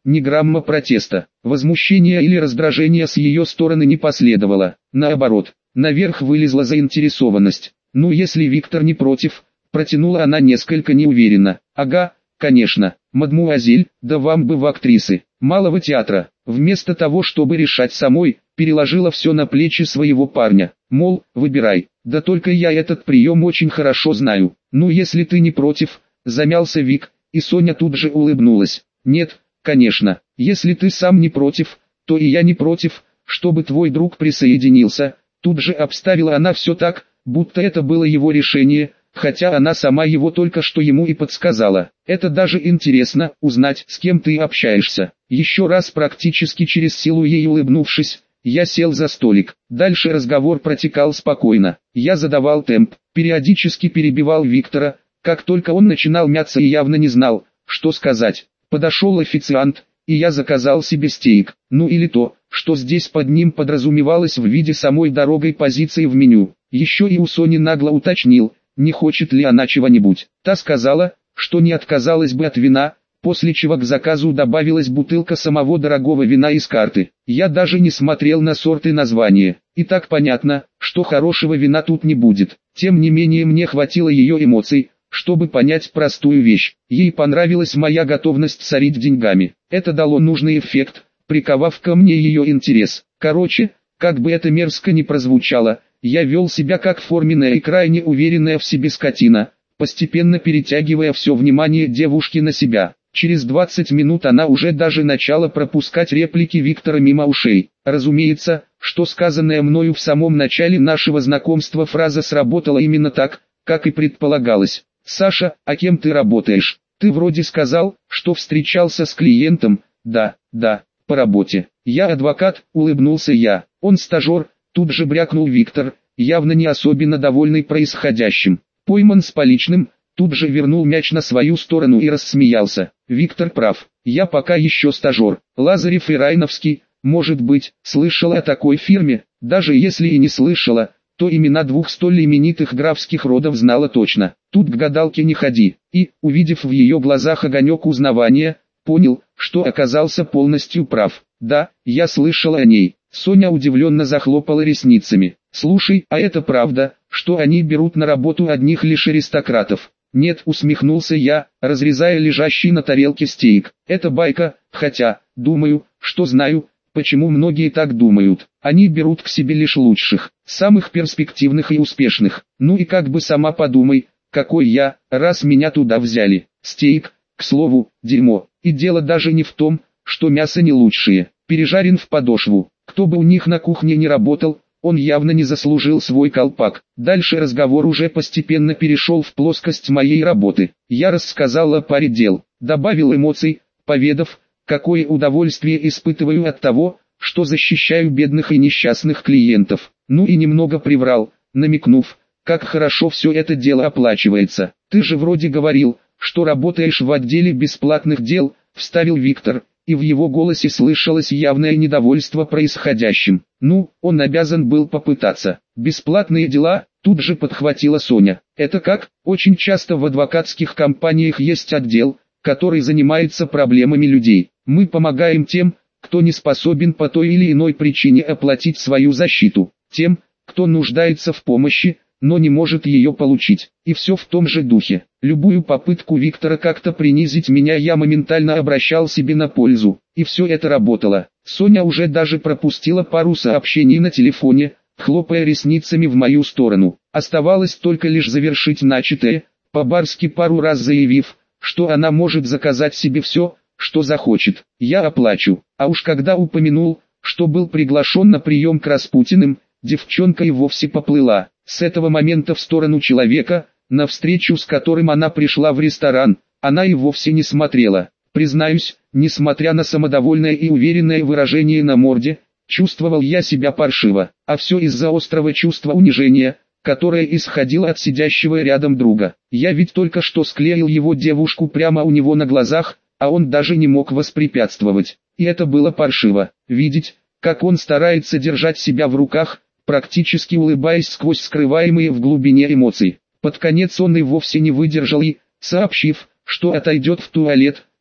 ни грамма протеста, возмущения или раздражения с ее стороны не последовало. Наоборот, наверх вылезла заинтересованность. «Ну если Виктор не против», протянула она несколько неуверенно. «Ага, конечно, мадмуазель, да вам бы в актрисы малого театра». Вместо того, чтобы решать самой, переложила все на плечи своего парня. Мол, выбирай. Да только я этот прием очень хорошо знаю. «Ну если ты не против», замялся Вик, и Соня тут же улыбнулась. «Нет, конечно, если ты сам не против, то и я не против, чтобы твой друг присоединился». Тут же обставила она все так, будто это было его решение, хотя она сама его только что ему и подсказала. «Это даже интересно, узнать, с кем ты общаешься». Еще раз практически через силу ей улыбнувшись, я сел за столик. Дальше разговор протекал спокойно. Я задавал темп, периодически перебивал Виктора, как только он начинал мяться и явно не знал, что сказать. Подошел официант, и я заказал себе стейк, ну или то, что здесь под ним подразумевалось в виде самой дорогой позиции в меню. Еще и у Сони нагло уточнил, не хочет ли она чего-нибудь. Та сказала, что не отказалась бы от вина, после чего к заказу добавилась бутылка самого дорогого вина из карты. Я даже не смотрел на сорт и название. И так понятно, что хорошего вина тут не будет. Тем не менее мне хватило ее эмоций, чтобы понять простую вещь. Ей понравилась моя готовность сорить деньгами. Это дало нужный эффект, приковав ко мне ее интерес. Короче, как бы это мерзко ни прозвучало, я вел себя как форменная и крайне уверенная в себе скотина, постепенно перетягивая все внимание девушки на себя. Через двадцать минут она уже даже начала пропускать реплики Виктора мимо ушей. Разумеется, что сказанная мною в самом начале нашего знакомства фраза сработала именно так, как и предполагалось. «Саша, а кем ты работаешь? Ты вроде сказал, что встречался с клиентом». «Да, да, по работе. Я адвокат», — улыбнулся я. «Он стажер», — тут же брякнул Виктор, явно не особенно довольный происходящим. «Пойман с поличным», — тут же вернул мяч на свою сторону и рассмеялся. «Виктор прав. Я пока еще стажер. Лазарев и Райновский, может быть, слышала о такой фирме, даже если и не слышала, то имена двух столь именитых графских родов знала точно. Тут к гадалке не ходи». И, увидев в ее глазах огонек узнавания, понял, что оказался полностью прав. «Да, я слышал о ней». Соня удивленно захлопала ресницами. «Слушай, а это правда, что они берут на работу одних лишь аристократов?» «Нет», усмехнулся я, разрезая лежащий на тарелке стейк. «Это байка, хотя, думаю, что знаю, почему многие так думают. Они берут к себе лишь лучших, самых перспективных и успешных. Ну и как бы сама подумай, какой я, раз меня туда взяли. Стейк, к слову, дерьмо. И дело даже не в том, что мясо не лучшее, пережарен в подошву. Кто бы у них на кухне не работал, он явно не заслужил свой колпак». Дальше разговор уже постепенно перешел в плоскость моей работы. Я рассказал о паре дел, добавил эмоций, поведав, какое удовольствие испытываю от того, что защищаю бедных и несчастных клиентов. Ну и немного приврал, намекнув, как хорошо все это дело оплачивается. «Ты же вроде говорил, что работаешь в отделе бесплатных дел», — вставил Виктор, и в его голосе слышалось явное недовольство происходящим. «Ну, он обязан был попытаться. Бесплатные дела», — тут же подхватила Соня. «Это как? Очень часто в адвокатских компаниях есть отдел, который занимается проблемами людей. Мы помогаем тем, кто не способен по той или иной причине оплатить свою защиту, тем, кто нуждается в помощи, но не может ее получить. И все в том же духе. Любую попытку Виктора как-то принизить меня я моментально обращал себе на пользу. И все это работало. Соня уже даже пропустила пару сообщений на телефоне, хлопая ресницами в мою сторону. Оставалось только лишь завершить начатое, по-барски пару раз заявив, что она может заказать себе все, что захочет. Я оплачу. А уж когда упомянул, что был приглашен на прием к Распутиным, девчонка и вовсе поплыла. С этого момента в сторону человека, на встречу с которым она пришла в ресторан, она и вовсе не смотрела. Признаюсь, несмотря на самодовольное и уверенное выражение на морде, чувствовал я себя паршиво, а все из-за острого чувства унижения, которое исходило от сидящего рядом друга. Я ведь только что склеил его девушку прямо у него на глазах, а он даже не мог воспрепятствовать. И это было паршиво, видеть, как он старается держать себя в руках, практически улыбаясь сквозь скрываемые в глубине эмоций. Под конец он и вовсе не выдержал и, сообщив, что отойдет в туалет,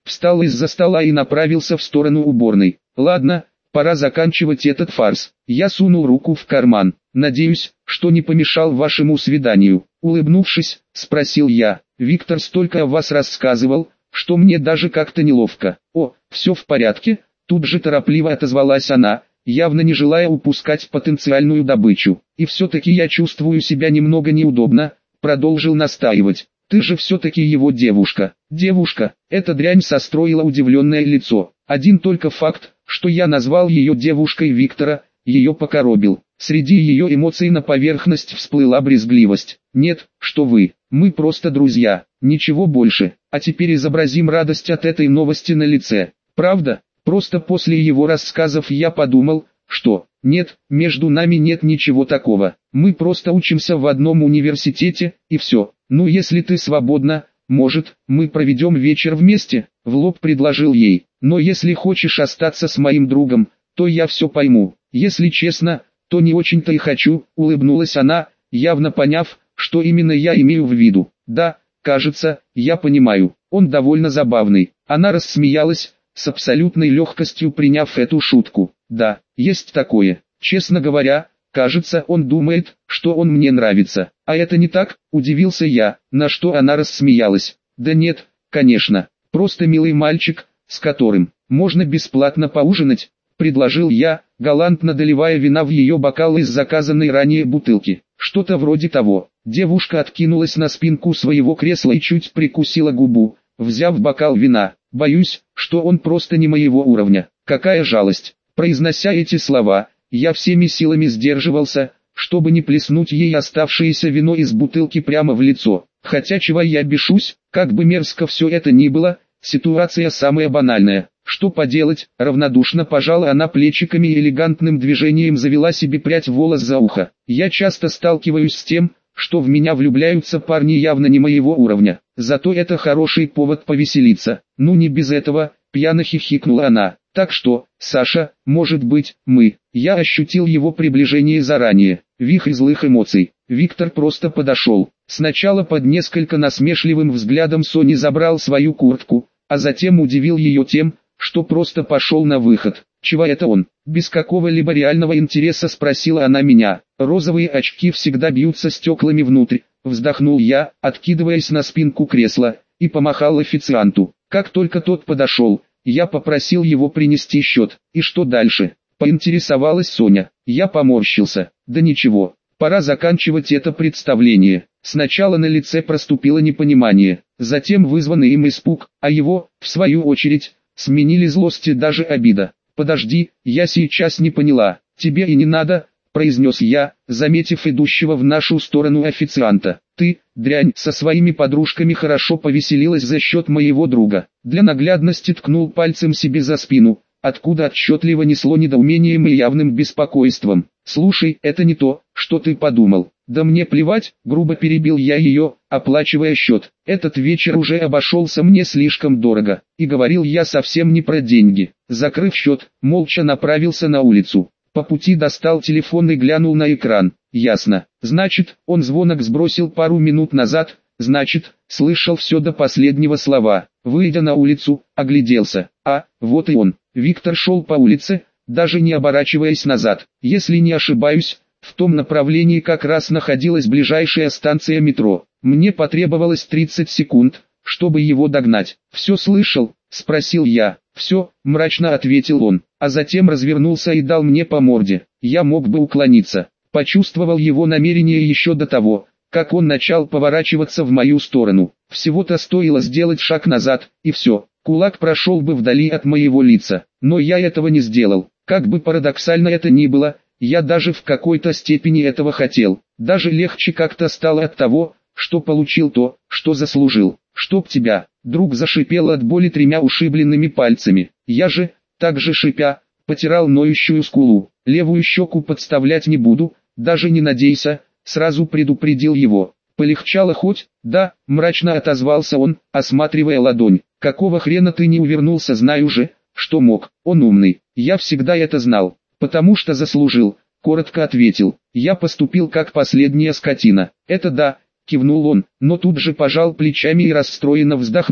встал из-за стола и направился в сторону уборной. Ладно, пора заканчивать этот фарс. Я сунул руку в карман. Надеюсь, что не помешал вашему свиданию. Улыбнувшись, спросил я. Виктор столько о вас рассказывал, что мне даже как-то неловко. О, все в порядке? Тут же торопливо отозвалась она, явно не желая упускать потенциальную добычу. И все-таки я чувствую себя немного неудобно, продолжил настаивать. Ты же все-таки его девушка. Девушка, эта дрянь состроила удивленное лицо. Один только факт, что я назвал ее девушкой Виктора, ее покоробил. Среди ее эмоций на поверхность всплыла брезгливость. Нет, что вы, мы просто друзья, ничего больше. А теперь изобразим радость от этой новости на лице. Правда? Просто после его рассказов я подумал, что, нет, между нами нет ничего такого. Мы просто учимся в одном университете, и все. Ну если ты свободна, может, мы проведем вечер вместе? В лоб предложил ей. Но если хочешь остаться с моим другом, то я все пойму. Если честно, то не очень-то и хочу, улыбнулась она, явно поняв, что именно я имею в виду. Да, кажется, я понимаю. Он довольно забавный. Она рассмеялась, с абсолютной легкостью приняв эту шутку. Да, есть такое. Честно говоря, кажется, он думает, что он мне нравится. А это не так, удивился я, на что она рассмеялась. Да нет, конечно, просто милый мальчик, с которым можно бесплатно поужинать, предложил я, галантно доливая вина в ее бокал из заказанной ранее бутылки. Что-то вроде того. Девушка откинулась на спинку своего кресла и чуть прикусила губу, взяв бокал вина. Боюсь, что он просто не моего уровня. Какая жалость. Произнося эти слова, я всеми силами сдерживался, чтобы не плеснуть ей оставшееся вино из бутылки прямо в лицо. Хотя чего я бешусь, как бы мерзко все это ни было, ситуация самая банальная. Что поделать, равнодушно пожала она плечиками и элегантным движением завела себе прядь волос за ухо. Я часто сталкиваюсь с тем, что в меня влюбляются парни явно не моего уровня. Зато это хороший повод повеселиться. Ну не без этого, пьяно хихикнула она. Так что, Саша, может быть, мы. Я ощутил его приближение заранее. Вихрь злых эмоций. Виктор просто подошел. Сначала под несколько насмешливым взглядом Сони забрал свою куртку, а затем удивил ее тем, что просто пошел на выход. Чего это он? Без какого-либо реального интереса спросила она меня. Розовые очки всегда бьются стеклами внутрь. Вздохнул я, откидываясь на спинку кресла, и помахал официанту. Как только тот подошел, я попросил его принести счет. И что дальше? Поинтересовалась Соня. Я поморщился. Да ничего, пора заканчивать это представление. Сначала на лице проступило непонимание, затем вызванный им испуг, а его, в свою очередь, сменили злость и даже обида. «Подожди, я сейчас не поняла, тебе и не надо», — произнес я, заметив идущего в нашу сторону официанта. «Ты, дрянь, со своими подружками хорошо повеселилась за счет моего друга». Для наглядности ткнул пальцем себе за спину, откуда отчетливо несло недоумением и явным беспокойством. «Слушай, это не то, что ты подумал». «Да мне плевать», — грубо перебил я ее, оплачивая счет. «Этот вечер уже обошелся мне слишком дорого, и говорил я совсем не про деньги». Закрыв счет, молча направился на улицу. По пути достал телефон и глянул на экран. Ясно. Значит, он звонок сбросил пару минут назад, значит, слышал все до последнего слова. Выйдя на улицу, огляделся. А, вот и он. Виктор шел по улице, даже не оборачиваясь назад. Если не ошибаюсь, в том направлении как раз находилась ближайшая станция метро. Мне потребовалось тридцать секунд, чтобы его догнать. «Все слышал?» — спросил я. «Все», — мрачно ответил он, а затем развернулся и дал мне по морде. Я мог бы уклониться. Почувствовал его намерение еще до того, как он начал поворачиваться в мою сторону. Всего-то стоило сделать шаг назад, и все. Кулак прошел бы вдали от моего лица. Но я этого не сделал. Как бы парадоксально это ни было, я даже в какой-то степени этого хотел. Даже легче как-то стало от того, что получил то, что заслужил. «Чтоб тебя!» Друг зашипел от боли тремя ушибленными пальцами. Я же, так же шипя, потирал ноющую скулу. «Левую щеку подставлять не буду, даже не надейся», сразу предупредил его. «Полегчало хоть?» «Да», мрачно отозвался он, осматривая ладонь. «Какого хрена ты не увернулся? Знаю же, что мог. Он умный. Я всегда это знал, потому что заслужил», коротко ответил. «Я поступил как последняя скотина». «Это да», кивнул он, но тут же пожал плечами и расстроенно вздохнул.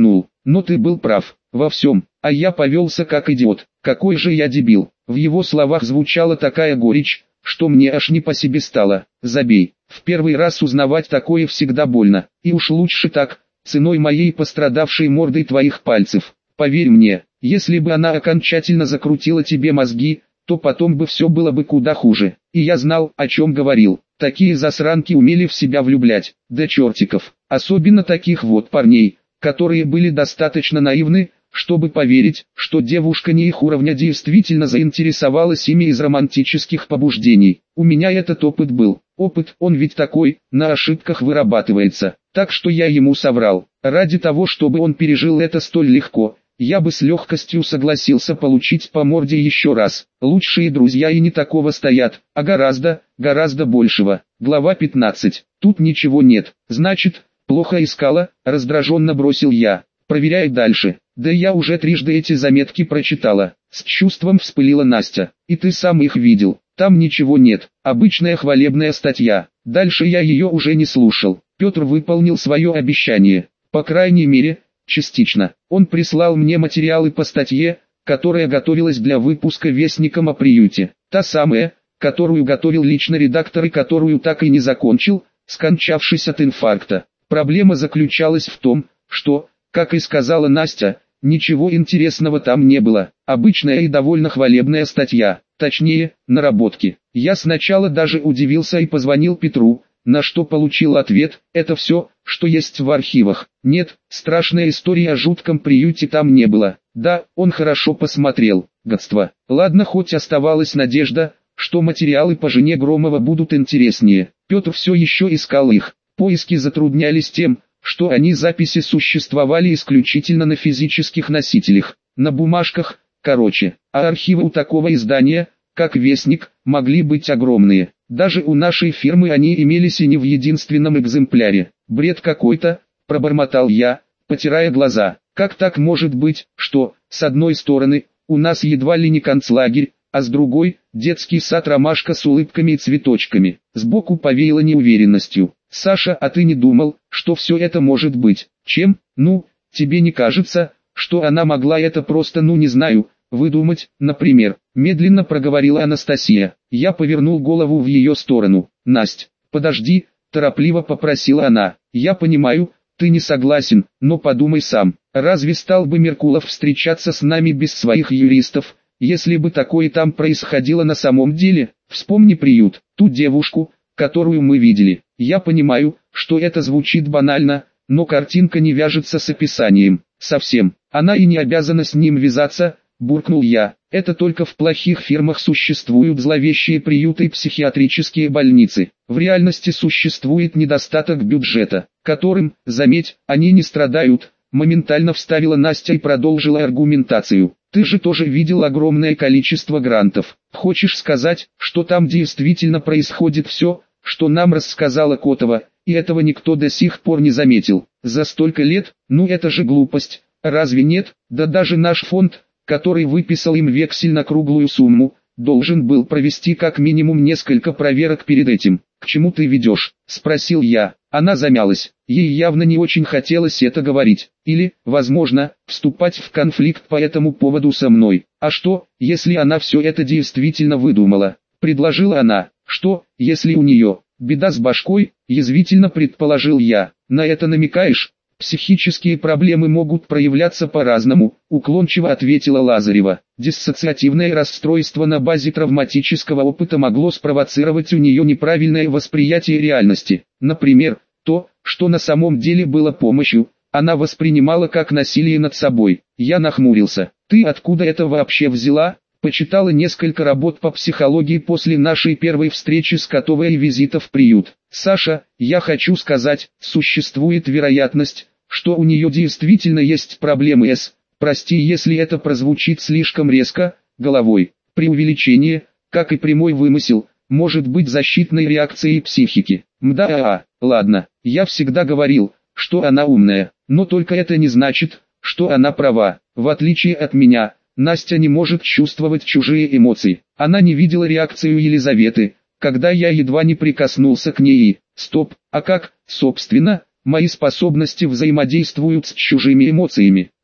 но ты был прав во всем, а я повелся как идиот. Какой же я дебил. В его словах звучала такая горечь, что мне аж не по себе стало. Забей, в первый раз узнавать такое всегда больно, и уж лучше так, ценой моей пострадавшей мордой твоих пальцев. Поверь мне, если бы она окончательно закрутила тебе мозги, то потом бы все было бы куда хуже. И я знал, о чем говорил. Такие засранки умели в себя влюблять, да чертиков. Особенно таких вот парней, которые были достаточно наивны, чтобы поверить, что девушка не их уровня действительно заинтересовалась ими из романтических побуждений. У меня этот опыт был. Опыт, он ведь такой, на ошибках вырабатывается. Так что я ему соврал. Ради того, чтобы он пережил это столь легко, я бы с легкостью согласился получить по морде еще раз. Лучшие друзья и не такого стоят, а гораздо, гораздо большего. Глава пятнадцать. Тут ничего нет. Значит, плохо искала, раздраженно бросил я. Проверяй дальше. Да я уже трижды эти заметки прочитала. С чувством вспылила Настя. И ты сам их видел. Там ничего нет. Обычная хвалебная статья. Дальше я ее уже не слушал. Петр выполнил свое обещание. По крайней мере, частично. Он прислал мне материалы по статье, которая готовилась для выпуска вестником о приюте. Та самая, которую готовил лично редактор и которую так и не закончил, скончавшись от инфаркта. Проблема заключалась в том, что, как и сказала Настя, ничего интересного там не было. Обычная и довольно хвалебная статья, точнее, наработки. Я сначала даже удивился и позвонил Петру, на что получил ответ: это все, что есть в архивах. Нет, страшной истории о жутком приюте там не было. Да, он хорошо посмотрел. Гадство. Ладно, хоть оставалась надежда, что материалы по жене Громова будут интереснее. Петр все еще искал их. Поиски затруднялись тем, что они записи существовали исключительно на физических носителях, на бумажках, короче. А архивы у такого издания, как Вестник, могли быть огромные. Даже у нашей фирмы они имелись и не в единственном экземпляре. Бред какой-то, пробормотал я, потирая глаза. Как так может быть, что, с одной стороны, у нас едва ли не концлагерь, а с другой – детский сад «Ромашка» с улыбками и цветочками. Сбоку повеяло неуверенностью. «Саша, а ты не думал, что все это может быть? Чем? Ну, тебе не кажется, что она могла это просто, ну не знаю, выдумать, например?» Медленно проговорила Анастасия. Я повернул голову в ее сторону. «Насть, подожди», торопливо попросила она. «Я понимаю, ты не согласен, но подумай сам. Разве стал бы Меркулов встречаться с нами без своих юристов, если бы такое там происходило на самом деле? Вспомни приют, ту девушку, которую мы видели. Я понимаю, что это звучит банально, но картинка не вяжется с описанием. Совсем. Она и не обязана с ним вязаться», буркнул я. «Это только в плохих фирмах существуют зловещие приюты и психиатрические больницы. В реальности существует недостаток бюджета, которым, заметь, они не страдают», моментально вставила Настя и продолжила аргументацию. «Ты же тоже видел огромное количество грантов. Хочешь сказать, что там действительно происходит все, что нам рассказала Котова, и этого никто до сих пор не заметил? За столько лет? Ну это же глупость, разве нет? Да даже наш фонд, который выписал им вексель на круглую сумму, должен был провести как минимум несколько проверок перед этим. К чему ты ведешь?» – спросил я. Она замялась. Ей явно не очень хотелось это говорить. Или, возможно, вступать в конфликт по этому поводу со мной. «А что, если она все это действительно выдумала?» – предложила она. «Что, если у нее беда с башкой?» – язвительно предположил я. «На это намекаешь?» «Психические проблемы могут проявляться по-разному», – уклончиво ответила Лазарева. «Диссоциативное расстройство на базе травматического опыта могло спровоцировать у нее неправильное восприятие реальности. Например, то, что на самом деле было помощью, она воспринимала как насилие над собой». Я нахмурился. «Ты откуда это вообще взяла?» «Почитала несколько работ по психологии после нашей первой встречи с Котовой и визита в приют. Саша, я хочу сказать, существует вероятность, что у нее действительно есть проблемы с, прости, если это прозвучит слишком резко, головой. Преувеличение, как и прямой вымысел, может быть защитной реакцией психики. Мда, ладно, я всегда говорил, что она умная, но только это не значит, что она права. В отличие от меня, Настя не может чувствовать чужие эмоции. Она не видела реакцию Елизаветы, когда я едва не прикоснулся к ней и... Стоп, а как, собственно, мои способности взаимодействуют с чужими эмоциями?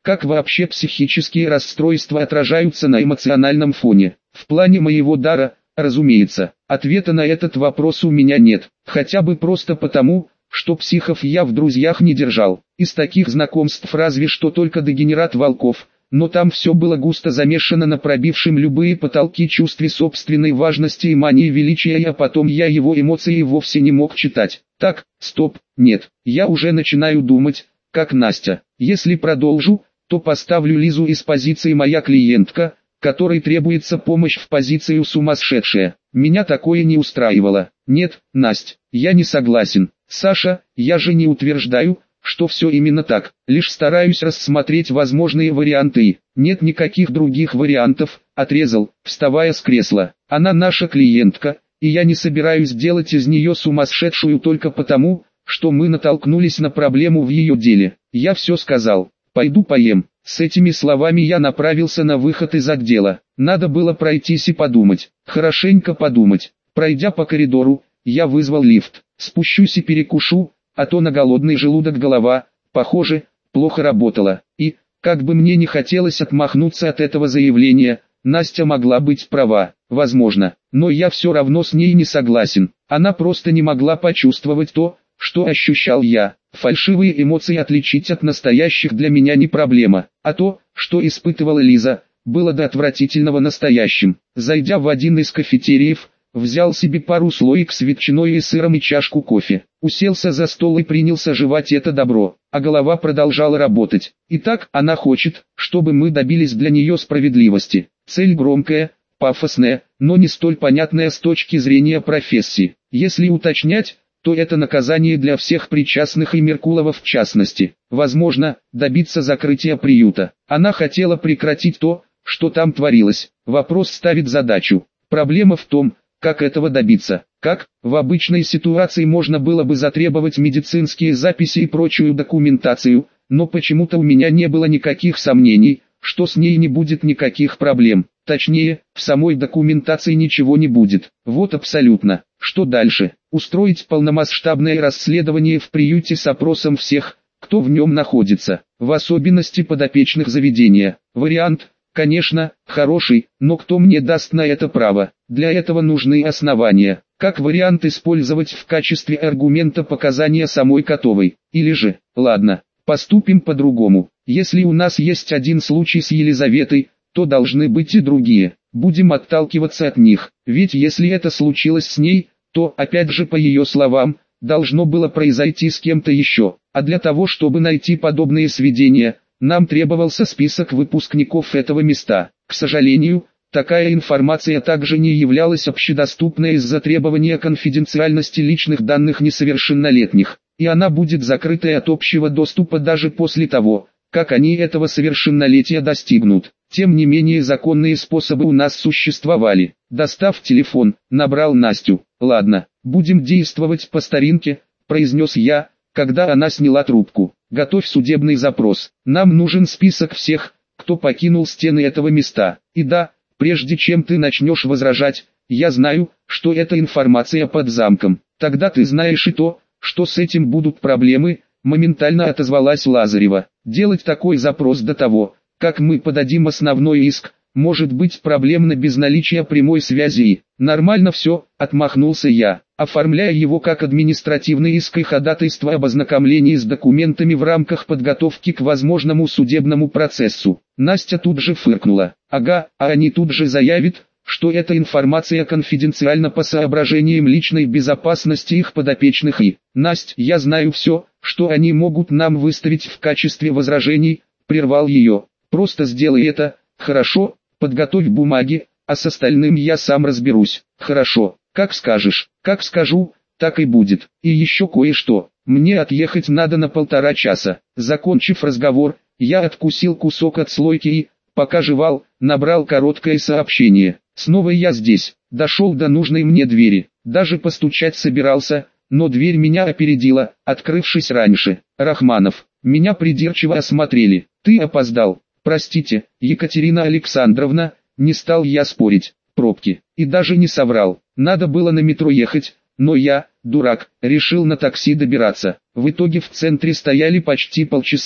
Как вообще психические расстройства отражаются на эмоциональном фоне? В плане моего дара, разумеется, ответа на этот вопрос у меня нет, хотя бы просто потому, что психов я в друзьях не держал. Из таких знакомств разве что только дегенерат Волков, но там все было густо замешано на пробившем любые потолки чувстве собственной важности и мании величия, а потом я его эмоции вовсе не мог читать. Так, стоп, нет, я уже начинаю думать, как Настя. Если продолжу, то поставлю Лизу из позиции «моя клиентка», которой требуется помощь, в позицию «сумасшедшая». Меня такое не устраивало. Нет, Насть, я не согласен. Саша, я же не утверждаю, что все именно так, лишь стараюсь рассмотреть возможные варианты и... Нет никаких других вариантов, отрезал, вставая с кресла. Она наша клиентка, и я не собираюсь делать из нее сумасшедшую только потому, что мы натолкнулись на проблему в ее деле. Я все сказал. Пойду поем. С этими словами я направился на выход из отдела. Надо было пройтись и подумать. Хорошенько подумать. Пройдя по коридору, я вызвал лифт. Спущусь и перекушу, а то на голодный желудок голова, похоже, плохо работала. И, как бы мне не хотелось отмахнуться от этого заявления, Настя могла быть права, возможно, но я все равно с ней не согласен. Она просто не могла почувствовать то, что ощущал я. Фальшивые эмоции отличить от настоящих для меня не проблема, а то, что испытывала Лиза, было до отвратительного настоящим. Зайдя в один из кафетериев, взял себе пару слоек с ветчиной и сыром и чашку кофе, уселся за стол и принялся жевать это добро, а голова продолжала работать. Итак, она хочет, чтобы мы добились для нее справедливости. Цель громкая, пафосная, но не столь понятная с точки зрения профессии. Если уточнять, то это наказание для всех причастных и Меркулова в частности. Возможно, добиться закрытия приюта. Она хотела прекратить то, что там творилось. Вопрос ставит задачу. Проблема в том, как этого добиться. Как, в обычной ситуации можно было бы затребовать медицинские записи и прочую документацию, но почему-то у меня не было никаких сомнений, что с ней не будет никаких проблем. Точнее, в самой документации ничего не будет. Вот абсолютно. Что дальше? Устроить полномасштабное расследование в приюте с опросом всех, кто в нем находится, в особенности подопечных заведения. Вариант, конечно, хороший, но кто мне даст на это право? Для этого нужны основания. Как вариант использовать в качестве аргумента показания самой Котовой. Или же, ладно, поступим по-другому. Если у нас есть один случай с Елизаветой, то должны быть и другие. Будем отталкиваться от них. Ведь если это случилось с ней, то, опять же по ее словам, должно было произойти с кем-то еще. А для того, чтобы найти подобные сведения, нам требовался список выпускников этого места. К сожалению, такая информация также не являлась общедоступной из-за требования конфиденциальности личных данных несовершеннолетних, и она будет закрытой от общего доступа даже после того, как они этого совершеннолетия достигнут. Тем не менее законные способы у нас существовали. Достав телефон, набрал Настю. «Ладно, будем действовать по старинке», – произнес я, когда она сняла трубку. «Готовь судебный запрос. Нам нужен список всех, кто покинул стены этого места. И да, прежде чем ты начнешь возражать, я знаю, что эта информация под замком. Тогда ты знаешь и то, что с этим будут проблемы», – моментально отозвалась Лазарева. «Делать такой запрос до того, как мы подадим основной иск, может быть проблемно без наличия прямой связи и... Нормально все», — отмахнулся я, оформляя его как административный иск и ходатайство об ознакомлении с документами в рамках подготовки к возможному судебному процессу. Настя тут же фыркнула. «Ага, а они тут же заявят, что эта информация конфиденциальна по соображениям личной безопасности их подопечных и... Насть, я знаю все, что они могут нам выставить в качестве возражений», — прервал ее. «Просто сделай это, хорошо, подготовь бумаги, а с остальным я сам разберусь». «Хорошо, как скажешь». «Как скажу, так и будет. И еще кое-что. Мне отъехать надо на полтора часа». Закончив разговор, я откусил кусок от слойки и, пока жевал, набрал короткое сообщение. «Снова я здесь». Дошел до нужной мне двери. Даже постучать собирался, но дверь меня опередила, открывшись раньше. «Рахманов». Меня придирчиво осмотрели. «Ты опоздал». «Простите, Екатерина Александровна», не стал я спорить. «Пробки». И даже не соврал. Надо было на метро ехать, но я, дурак, решил на такси добираться. В итоге в центре стояли почти полчаса.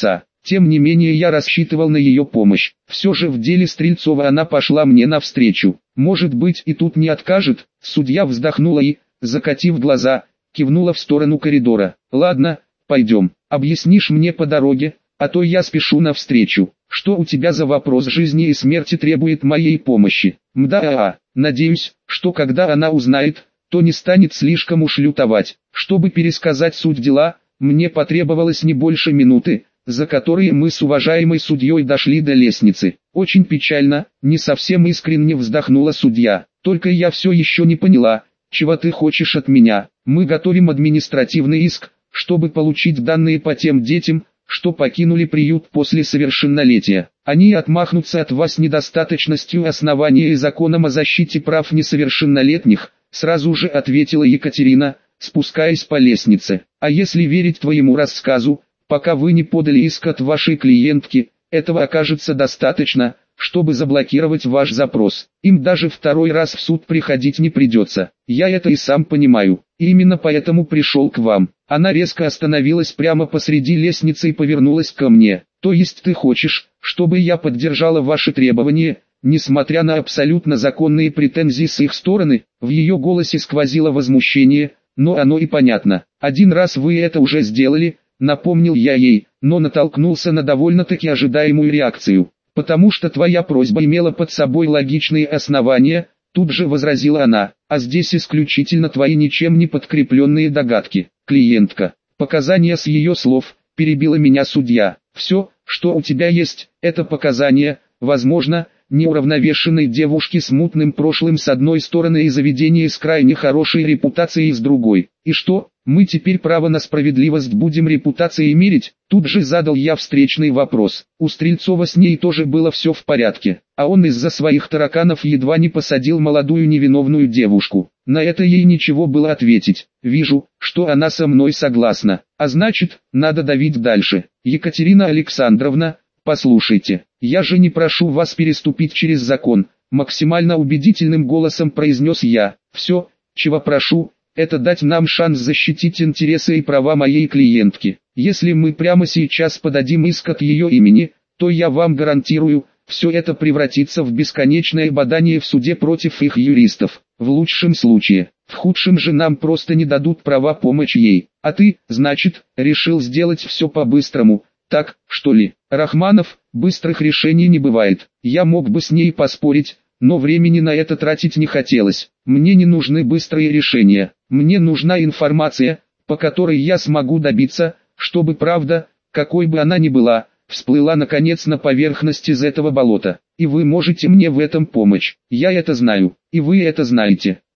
Тем не менее я рассчитывал на ее помощь. Все же в деле Стрельцова она пошла мне навстречу. Может быть и тут не откажет. Судья вздохнула и, закатив глаза, кивнула в сторону коридора. Ладно, пойдем, объяснишь мне по дороге, а то я спешу навстречу. Что у тебя за вопрос жизни и смерти требует моей помощи? Мда-а-а, надеюсь, что когда она узнает, то не станет слишком уж лютовать. Чтобы пересказать суть дела, мне потребовалось не больше минуты, за которые мы с уважаемой судьей дошли до лестницы. Очень печально, не совсем искренне вздохнула судья. Только я все еще не поняла, чего ты хочешь от меня. Мы готовим административный иск, чтобы получить данные по тем детям, что покинули приют после совершеннолетия. Они отмахнутся от вас недостаточностью основания и законом о защите прав несовершеннолетних, сразу же ответила Екатерина, спускаясь по лестнице. А если верить твоему рассказу, пока вы не подали иск от вашей клиентки, этого окажется достаточно, чтобы заблокировать ваш запрос. Им даже второй раз в суд приходить не придется. Я это и сам понимаю. И именно поэтому пришел к вам. Она резко остановилась прямо посреди лестницы и повернулась ко мне. То есть ты хочешь, чтобы я поддержала ваши требования, несмотря на абсолютно законные претензии с их стороны? В ее голосе сквозило возмущение, но оно и понятно. Один раз вы это уже сделали, напомнил я ей, но натолкнулся на довольно-таки ожидаемую реакцию. Потому что твоя просьба имела под собой логичные основания, тут же возразила она, а здесь исключительно твои ничем не подкрепленные догадки. Клиентка, показания с ее слов, перебила меня судья. Все, что у тебя есть, это показания, возможно, неуравновешенной девушки с мутным прошлым с одной стороны и заведения с крайне хорошей репутацией с другой. И что, мы теперь право на справедливость будем репутацией мерить? Тут же задал я встречный вопрос. У Стрельцова с ней тоже было все в порядке, а он из-за своих тараканов едва не посадил молодую невиновную девушку. На это ей ничего было ответить. Вижу, что она со мной согласна, а значит, надо давить дальше. Екатерина Александровна, послушайте, я же не прошу вас переступить через закон, максимально убедительным голосом произнес я. Все, чего прошу, это дать нам шанс защитить интересы и права моей клиентки. Если мы прямо сейчас подадим иск от ее имени, то я вам гарантирую, все это превратится в бесконечное бадание в суде против их юристов. В лучшем случае, в худшем же нам просто не дадут права помочь ей. А ты, значит, решил сделать все по-быстрому, так, что ли? Рахманов, быстрых решений не бывает. Я мог бы с ней поспорить, но времени на это тратить не хотелось. Мне не нужны быстрые решения. Мне нужна информация, по которой я смогу добиться, чтобы правда, какой бы она ни была, всплыла наконец на поверхность из этого болота. И вы можете мне в этом помочь. Я это знаю, и вы это знаете.